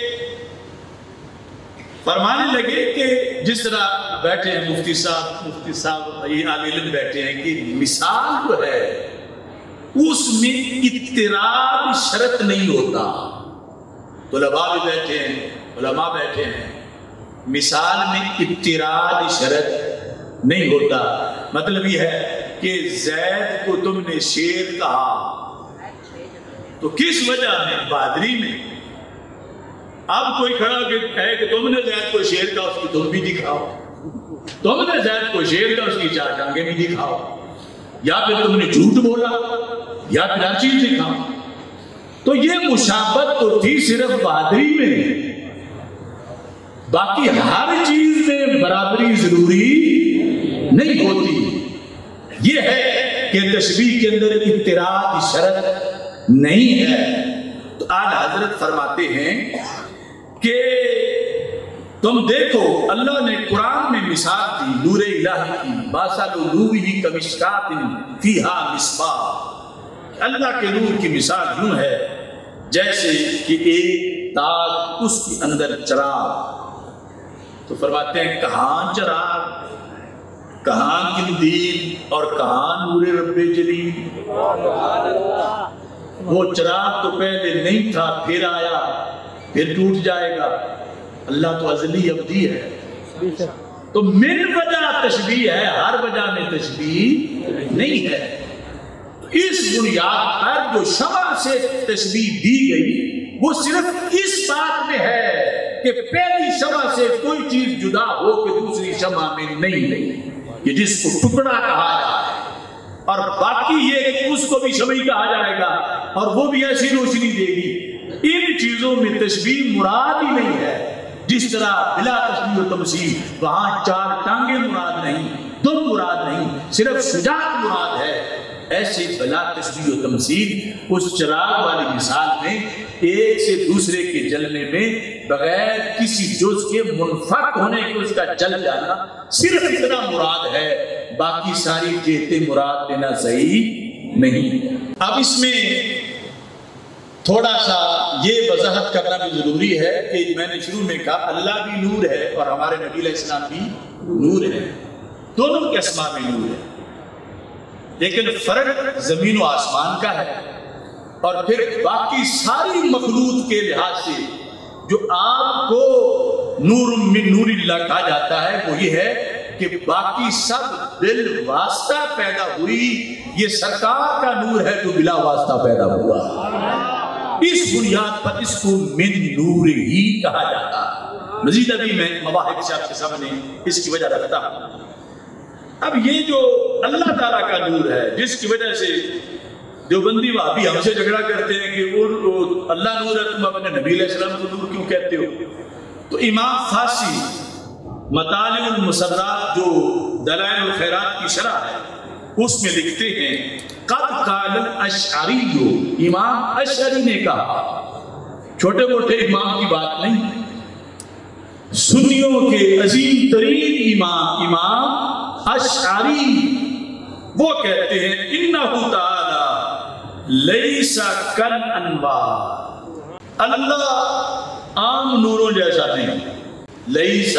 فرمانے لگے کہ جس طرح بیٹھے ہیں مفتی صاحب یہ عالم علم بیٹھے ہیں کہ مثال جو ہے اس میں اضطراب شرط نہیں ہوتا، طلباء بھی بیٹھے ہیں، علماء بیٹھے ہیں، مثال میں اضطراب شرط نہیں ہوتا، مطلب یہ ہے کہ زید کو تم نے شیر کہا تو کس وجہ میں؟ بہادری میں۔ اب کوئی کھڑا کہے کہ تم نے زید کو شیر کا، اس کی تم بھی دکھاؤ، تم نے زید کو شیر کا، اس کی 4 ٹانگیں بھی دکھاؤ، یا پھر تم نے جھوٹ بولا یا پھر ہر چیز دکھاؤ۔ تو یہ مشابہت تو تھی صرف بہادری میں، باقی ہر چیز میں برابری ضروری نہیں ہوتی۔ یہ ہے کہ تشبیہ کے اندر اضطراب شرط نہیں ہے۔ تو اعلیٰ حضرت فرماتے ہیں کہ تم دیکھو اللہ نے قرآن میں مثال دی نور الہی کی، مَثَلُ نُورِهِ كَمِشْكَاةٍ فِيهَا مِصْبَاحٌ، اللہ کے نور کی مثال یوں ہے جیسے کہ ایک تاج، اس کے اندر چراغ۔ تو فرماتے ہیں کہاں چراغ، کہاں قندیل اور کہاں نور رب جلیل؟ وہ چراغ تو پہلے نہیں تھا، پھر آیا، پھر ٹوٹ جائے گا، اللہ تو ازلی ابدی ہے۔ تو من وجہ تشبیہ ہے، ہر وجہ میں تشبیہ نہیں ہے۔ اس بنیاد پر جو شمع سے تشبیہ دی گئی وہ صرف اس بات میں ہے کہ پہلی شمع سے کوئی چیز جدا ہو کہ دوسری شمع میں نہیں، کہ جس کو ٹکڑا کہا جائے، اور باقی یہ کہ اس کو بھی شمعی کہا جائے گا اور وہ بھی ایسی روشنی دے گی۔ ان چیزوں میں تشبیہ مراد ہی نہیں ہے، جس طرح بلا تشبیہ و تمثیل وہاں چار ٹانگیں مراد نہیں، دم مراد نہیں، صرف شجاعت مراد ہے، ایسے بلا تشبیہ و تمثیل اس چراغ والی مثال میں ایک سے دوسرے کے جلنے میں بغیر کسی جز کے منفک ہونے کے اس کا جل جانا صرف اتنا مراد ہے، باقی ساری جہتیں مراد دینا صحیح نہیں۔ اب اس میں تھوڑا سا یہ وضاحت کرنا بھی ضروری ہے کہ میں نے شروع میں کہا اللہ بھی نور ہے اور ہمارے نبی علیہ السلام بھی نور ہے، دونوں کے اسماء میں نور ہے، لیکن فرق زمین و آسمان کا ہے۔ اور پھر باقی ساری مخلوق کے لحاظ سے جو آپ کو نور من نور اللہ کہا جاتا ہے وہ یہ ہے کہ باقی سب بالواسطہ پیدا ہوئی، یہ سرکار کا نور ہے جو بلا واسطہ پیدا ہوا، اس بنیاد پر اس کو من نور ہی کہا جاتا ہے۔ مزید ابھی میں مواہب سے آپ کے سامنے اس کی وجہ رکھتا ہوں۔ اب یہ جو اللہ تعالیٰ کا نور ہے جس کی وجہ سے دیوبندی وہابی ہم سے جھگڑا کرتے ہیں کہ وہ اللہ نور ہے، تم اپنے نبی علیہ السلام کو نور کیوں کہتے ہو؟ تو امام فارسی مطالع المسرات جو دلائل الخیرات کی شرح ہے اس میں لکھتے ہیں قد قال الاشعری، امام اشعری نے کہا، چھوٹے موٹے امام کی بات نہیں، سنیوں کے عظیم ترین امام اشعری وہ کہتے ہیں انہ تعالی لیس کل انوار، اللہ عام نوروں جیسا نہیں، لیس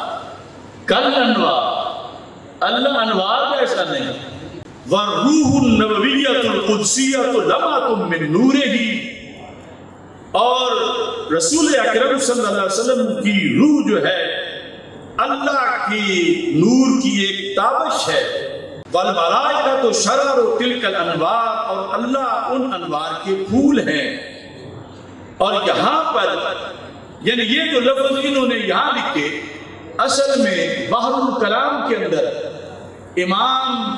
کل انوار، اللہ انوار جیسا نہیں، والروح النبویۃ القدسیۃ لمعۃ من نورہ، اور رسول اکرم صلی اللہ علیہ وسلم کی روح جو ہے اللہ کی نور کی ایک تابش ہے، والملائکۃ شرر تلک الانوار، اور اللہ ان انوار کے پھول ہیں۔ اور یہاں پر یعنی یہ جو لفظ انہوں نے یہاں لکھے اصل میں بحر الکلام کے اندر امام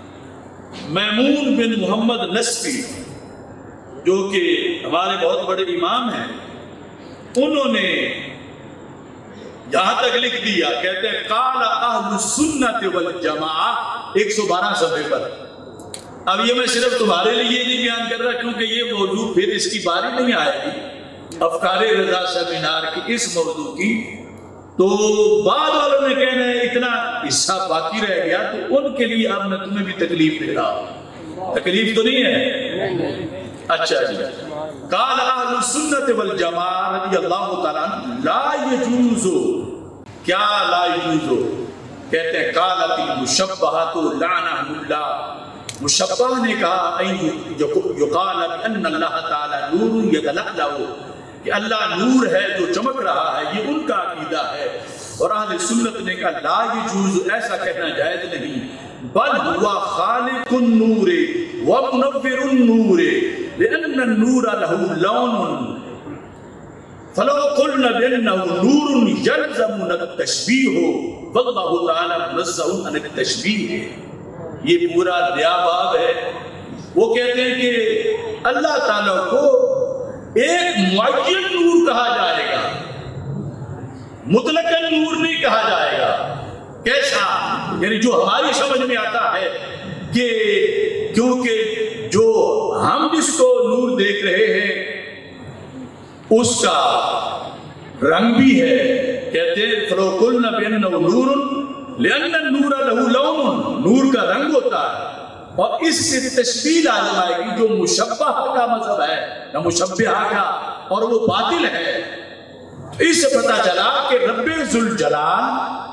میمون بن محمد نصفی جو کہ ہمارے بہت بڑے امام ہیں، انہوں نے یہاں تک لکھ دیا، کہتے ہیں قال اہل السنت والجماعہ 112 صفحے پر۔ اب یہ میں صرف تمہارے لیے نہیں بیان کر رہا کیونکہ یہ موضوع پھر اس کی باری نہیں آئے گی افکار رضا سیمینار کی اس موضوع کی، تو بعد والوں نے کہنا ہے اتنا حصہ باقی رہ گیا، تو ان کے لیے اب میں تمہیں بھی تکلیف دے رہا ہوں، تکلیف تو نہیں ہے؟ اچھا جی، قال اہل السنت والجماعہ رضی اللہ تعالیٰ عنہ لا یجوز، کیا لا یجوز؟ کہتے ہیں قالت المشبہۃ لعنہم اللہ، مشبہ نے کہا یقال بان اللہ تعالی نور یتلألأ، کہ اللہ نور ہے جو چمک رہا ہے، یہ ان کا عقیدہ ہے۔ اور اہل سنت نے کہا لا یجوز، ایسا کہنا جائز نہیں، بل ہوا خالق النور ومنور النور لأن النور له لون، فلو قلنا بأنه نور يلزم التشبيه والله تعالی منزہ عن التشبیہ۔ یہ پورا نیا باب ہے، وہ کہتے ہیں کہ اللہ تعالیٰ کو ایک معین نور کہا جائے گا، مطلق نور نہیں کہا جائے گا۔ کیسا؟ یعنی جو ہماری سمجھ میں آتا ہے کہ کیونکہ جو ہم جس کو نور دیکھ رہے ہیں اس کا رنگ بھی ہے، کہتے ہیں فلو قلنا بأنه نور لأن النور له لون، نور کا رنگ ہوتا ہے، اور اس سے تشبیہ لازم آئے گی جو مشبہ کا مذہب ہے یا مشبہہ کا، اور وہ باطل ہے۔ اس سے پتہ چلا کہ رب ذوالجلال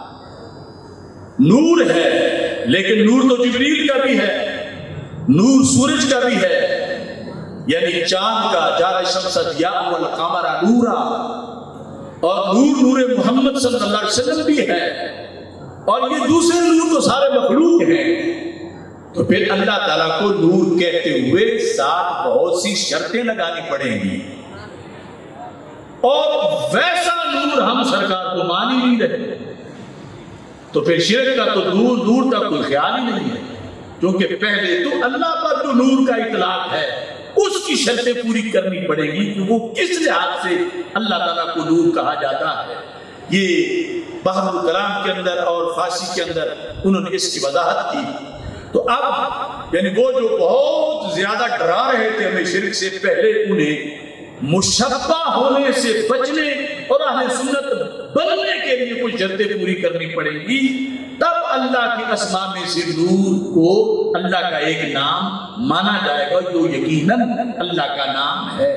نور ہے، لیکن نور تو جبریل کا بھی ہے، نور سورج کا بھی ہے، یعنی چاند کا جعل الشمس ضیاء والقمر نورا، اور نور محمد صلی اللہ علیہ وسلم بھی ہے، اور یہ دوسرے نور تو سارے مخلوق ہیں۔ تو پھر اللہ تعالیٰ کو نور کہتے ہوئے ساتھ بہت سی شرطیں لگانی پڑیں گی، اور ویسا نور باوجود ہم سرکار کو مان ہی نہیں رہے، تو پھر شرک کا تو دور دور تک کوئی خیال ہی نہیں ہے، کیونکہ پہلے تو اللہ پر جو نور کا اطلاق ہے اس کی شرطیں پوری کرنی پڑے گی کہ وہ کس لحاظ سے اللہ تعالیٰ کو نور کہا جاتا ہے۔ یہ بحر الکلام کے اندر اور فارسی کے اندر انہوں نے اس کی وضاحت کی۔ تو اب یعنی وہ جو بہت زیادہ ڈرا رہے تھے ہمیں شرک سے، پہلے انہیں مشبہ ہونے سے بچنے اور اہل سنت بننے کے لیے کچھ شرطیں پوری کرنی پڑیں گی، تب اللہ کے اسماء میں سے نور کو اللہ کا ایک نام مانا جائے گا جو یقیناً اللہ کا نام ہے۔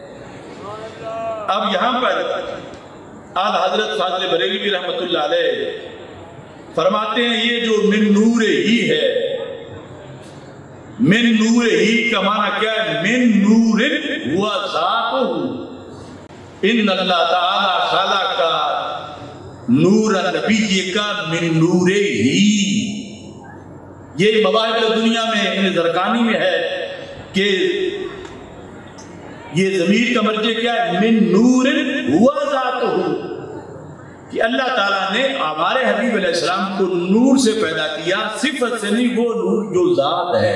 اب یہاں پر آل حضرت فاضل بریلوی رحمۃ اللہ علیہ فرماتے ہیں یہ جو من نور ہی ہے، من نور ہی کا معنی کیا ہے؟ من نور ہوا ذاتہ، ان اللہ تعالی خلق نور نبی کا من نور ہی۔ یہ مواہب دنیا میں زرقانی میں ہے کہ یہ ضمیر کا مرجع کیا ہے؟ من نور ہوا ذاتہ، کہ اللہ تعالیٰ نے ہمارے حبیب علیہ السلام کو نور سے پیدا کیا، صفت سے نہیں، وہ نور جو ذات ہے۔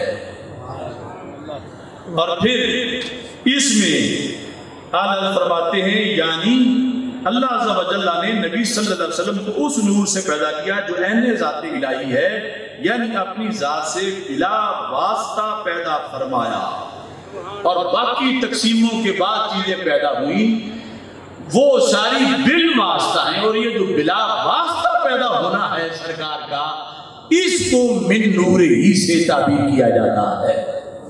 اور پھر اس میں اعلیٰ فرماتے ہیں یعنی اللہ عز و جل نے نبی صلی اللہ علیہ وسلم کو اس نور سے پیدا کیا جو عین ذات الہی ہے، یعنی اپنی ذات سے بلا واسطہ پیدا فرمایا، اور باقی تقسیموں کے بعد چیزیں پیدا ہوئیں وہ ساری بال واسطہ ہیں، اور یہ جو بلا واسطہ پیدا ہونا ہے سرکار کا، اس کو من نور ہی سے تعبیر کیا جاتا ہے۔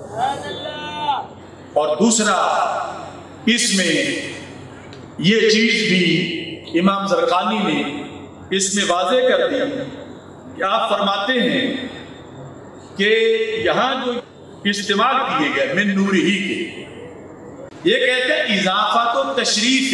اور دوسرا اس میں یہ چیز بھی امام زرقانی نے اس میں واضح کر دی کہ آپ فرماتے ہیں کہ یہاں جو استعمال کیے گئے من نور ہی کے، یہ کہتے ہیں اضافت و تشریف،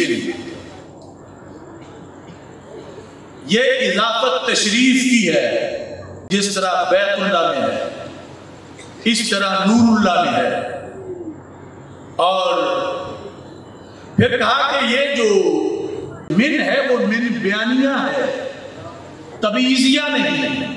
یہ اضافت تشریف کی ہے، جس طرح بیت اللہ میں ہے اس طرح نور اللہ میں ہے۔ اور پھر کہا کہ یہ جو من ہے وہ من بیانیہ ہے، تبعیضیہ نہیں۔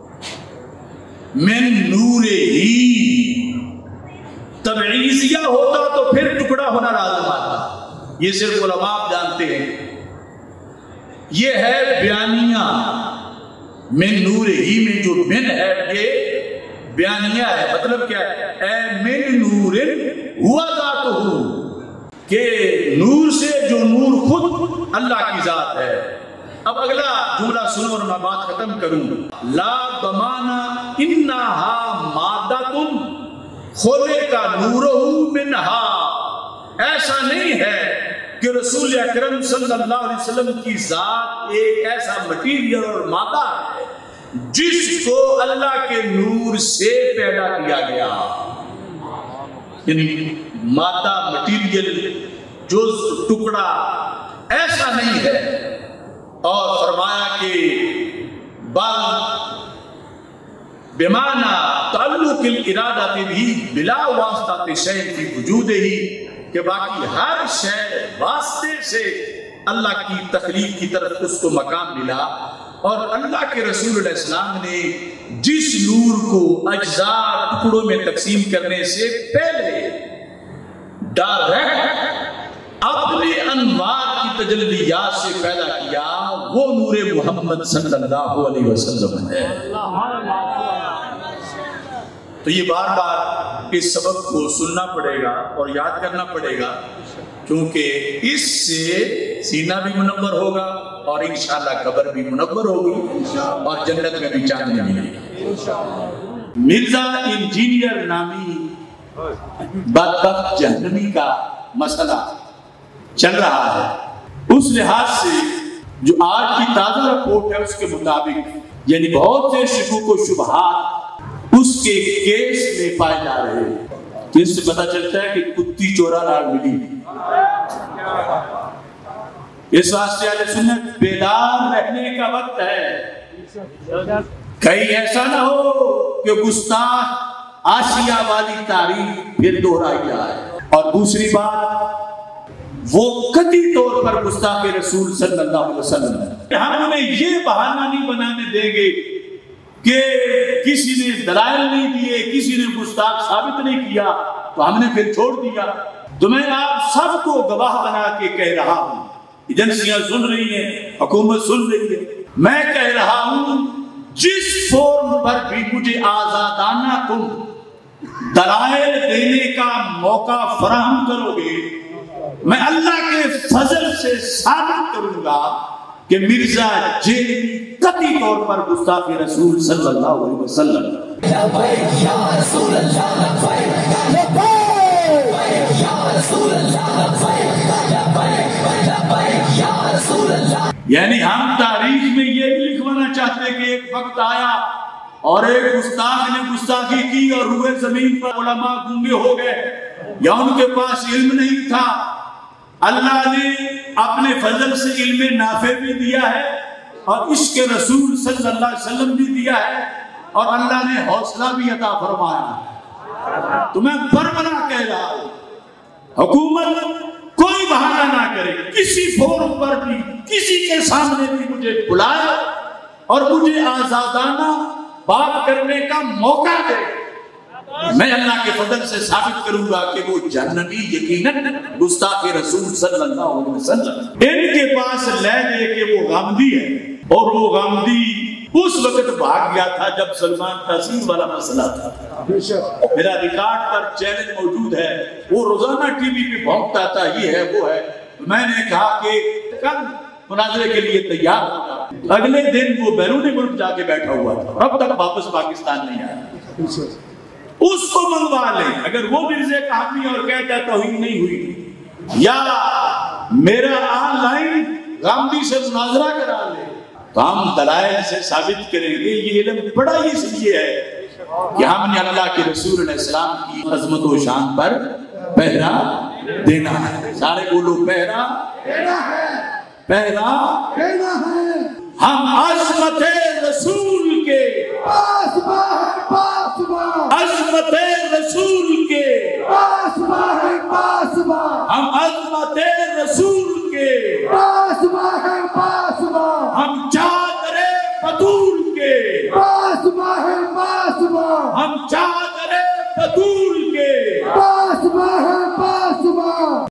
من نور ہی تبعیضیہ ہوتا تو پھر ٹکڑا ہونا لازم آتا، یہ صرف علماء جانتے ہیں۔ یہ ہے بیانیہ، من نور ہی میں جو من ہے یہ بیانیہ ہے، مطلب کیا ہے؟ اے من نور ہوا ذاتہ، کہ نور سے جو نور خود اللہ کی ذات ہے۔ اب اگلا جملہ سنو اور میں بات ختم کروں۔ لا بمعنی انہا مادۃ خلق نورہ منہا، ایسا نہیں ہے کہ رسول اکرم صلی اللہ علیہ وسلم کی ذات ایک ایسا مٹیریل اور مادہ ہے جس کو اللہ کے نور سے پیدا کیا گیا، یعنی مادہ مٹیریل جز ٹکڑا ایسا نہیں ہے۔ اور فرمایا کہ بل بمعنی تعلق الارادہ بھی بلا واسطہ شیء فی وجود ہی، کہ باقی ہر شے واسطے سے اللہ کی تخلیق کی طرف اس کو مقام ملا، اور اللہ کے رسول علیہ السلام نے جس نور کو اجزاء ٹکڑوں میں تقسیم کرنے سے پہلے ڈائریکٹ اپنے انوار کی تجلیات سے پیدا کیا، وہ نور محمد صلی اللہ علیہ وسلم ہے۔ تو یہ بار بار اس سبق کو سننا پڑے گا اور یاد کرنا پڑے گا، کیونکہ اس سے سینہ بھی منور ہوگا اور انشاءاللہ قبر بھی منور ہوگی اور جنت میں بھی چاندنی ملے گی۔ مرزا انجینئر نامی بدبخت جہنمی کا مسئلہ چل رہا ہے، اس لحاظ سے جو آج کی تازہ رپورٹ ہے اس کے مطابق یعنی بہت سے شکوک و شبہات اس کے کیس میں پائے جا رہے ہیں، جس سے پتہ چلتا ہے کہ کتی چورا نال ملی۔ اس واسطے اہل سنت بیدار رہنے کا وقت ہے، کہیں ایسا نہ ہو کہ گستاخ آشیا والی تاریخ پھر دہرائی جائے۔ اور دوسری بات، وہ قطعی طور پر گستاخ رسول صلی اللہ علیہ وسلم ہے۔ ہم انہیں یہ بہانہ نہیں بنانے دیں گے کہ کسی نے دلائل نہیں دیے، کسی نے گستاخ ثابت نہیں کیا تو ہم نے پھر چھوڑ دیا۔ تو میں آپ سب کو گواہ بنا کے کہہ رہا ہوں، ایجنسیاں سن رہی ہیں، حکومت سن رہی ہے، میں کہہ رہا ہوں جس فورم پر بھی مجھے آزادانہ تم دلائل دینے کا موقع فراہم کرو گے، میں اللہ کے فضل سے ثابت کروں گا کہ مرزا جیلوی قطعی طور پر گستاخ رسول صلی اللہ علیہ وسلم۔ یعنی ہم تاریخ میں یہ بھی لکھوانا چاہتے کہ ایک وقت آیا اور ایک گستاخ نے گستاخی کی اور روئے زمین پر علماء گونگے ہو گئے یا ان کے پاس علم نہیں تھا۔ اللہ نے اپنے فضل سے علم نافع بھی دیا ہے اور عشق رسول صلی اللہ علیہ وسلم بھی دیا ہے اور اللہ نے حوصلہ بھی عطا فرمایا۔ تو میں برمنا کہہ رہا ہوں حکومت کوئی بہانہ نہ کرے، کسی فورم پر بھی کسی کے سامنے بھی مجھے بلائے اور مجھے آزادانہ بات کرنے کا موقع دے، میں اللہ کے فضل سے ثابت کروں گا کہ وہ جہنمی یقیناً گستاخ رسول صلی اللہ علیہ وسلم۔ ان کے پاس لے دے کہ وہ غامدی ہے اور وہ غامدی اس وقت بھاگ گیا تھا جب سلمان تحصیل والا مسئلہ تھا۔ میرا ریکارڈ پر چینل موجود ہے، وہ روزانہ ٹی وی پہ بھونکتا تھا یہ ہے وہ ہے۔ میں نے کہا کہ کل مناظرے کے لیے تیار ہوگا، اگلے دن وہ بیرون ملک جا کے بیٹھا ہوا تھا، اب تک واپس پاکستان نہیں آیا۔ اس کو منگوا لیں، اگر وہ مرزے کا حامی اور کہتا ہے توہین نہیں ہوئی، یا میرا آن لائن غامدی سے مناظرہ کرا لے تو ہم دلائل سے ثابت کریں گے۔ یہ علم بڑا ہی اس لیے ہے کہ ہم نے اللہ کے رسول علیہ السلام کی عظمت و شان پر پہرا دینا ہے۔ سارے بولو پہرا دینا ہے، پہرا دینا ہے۔ ہم عظمت رسول کے عظمت رسول کے ہم عظمت رسول کے ہم چادر بطول کے ہم چادر بطول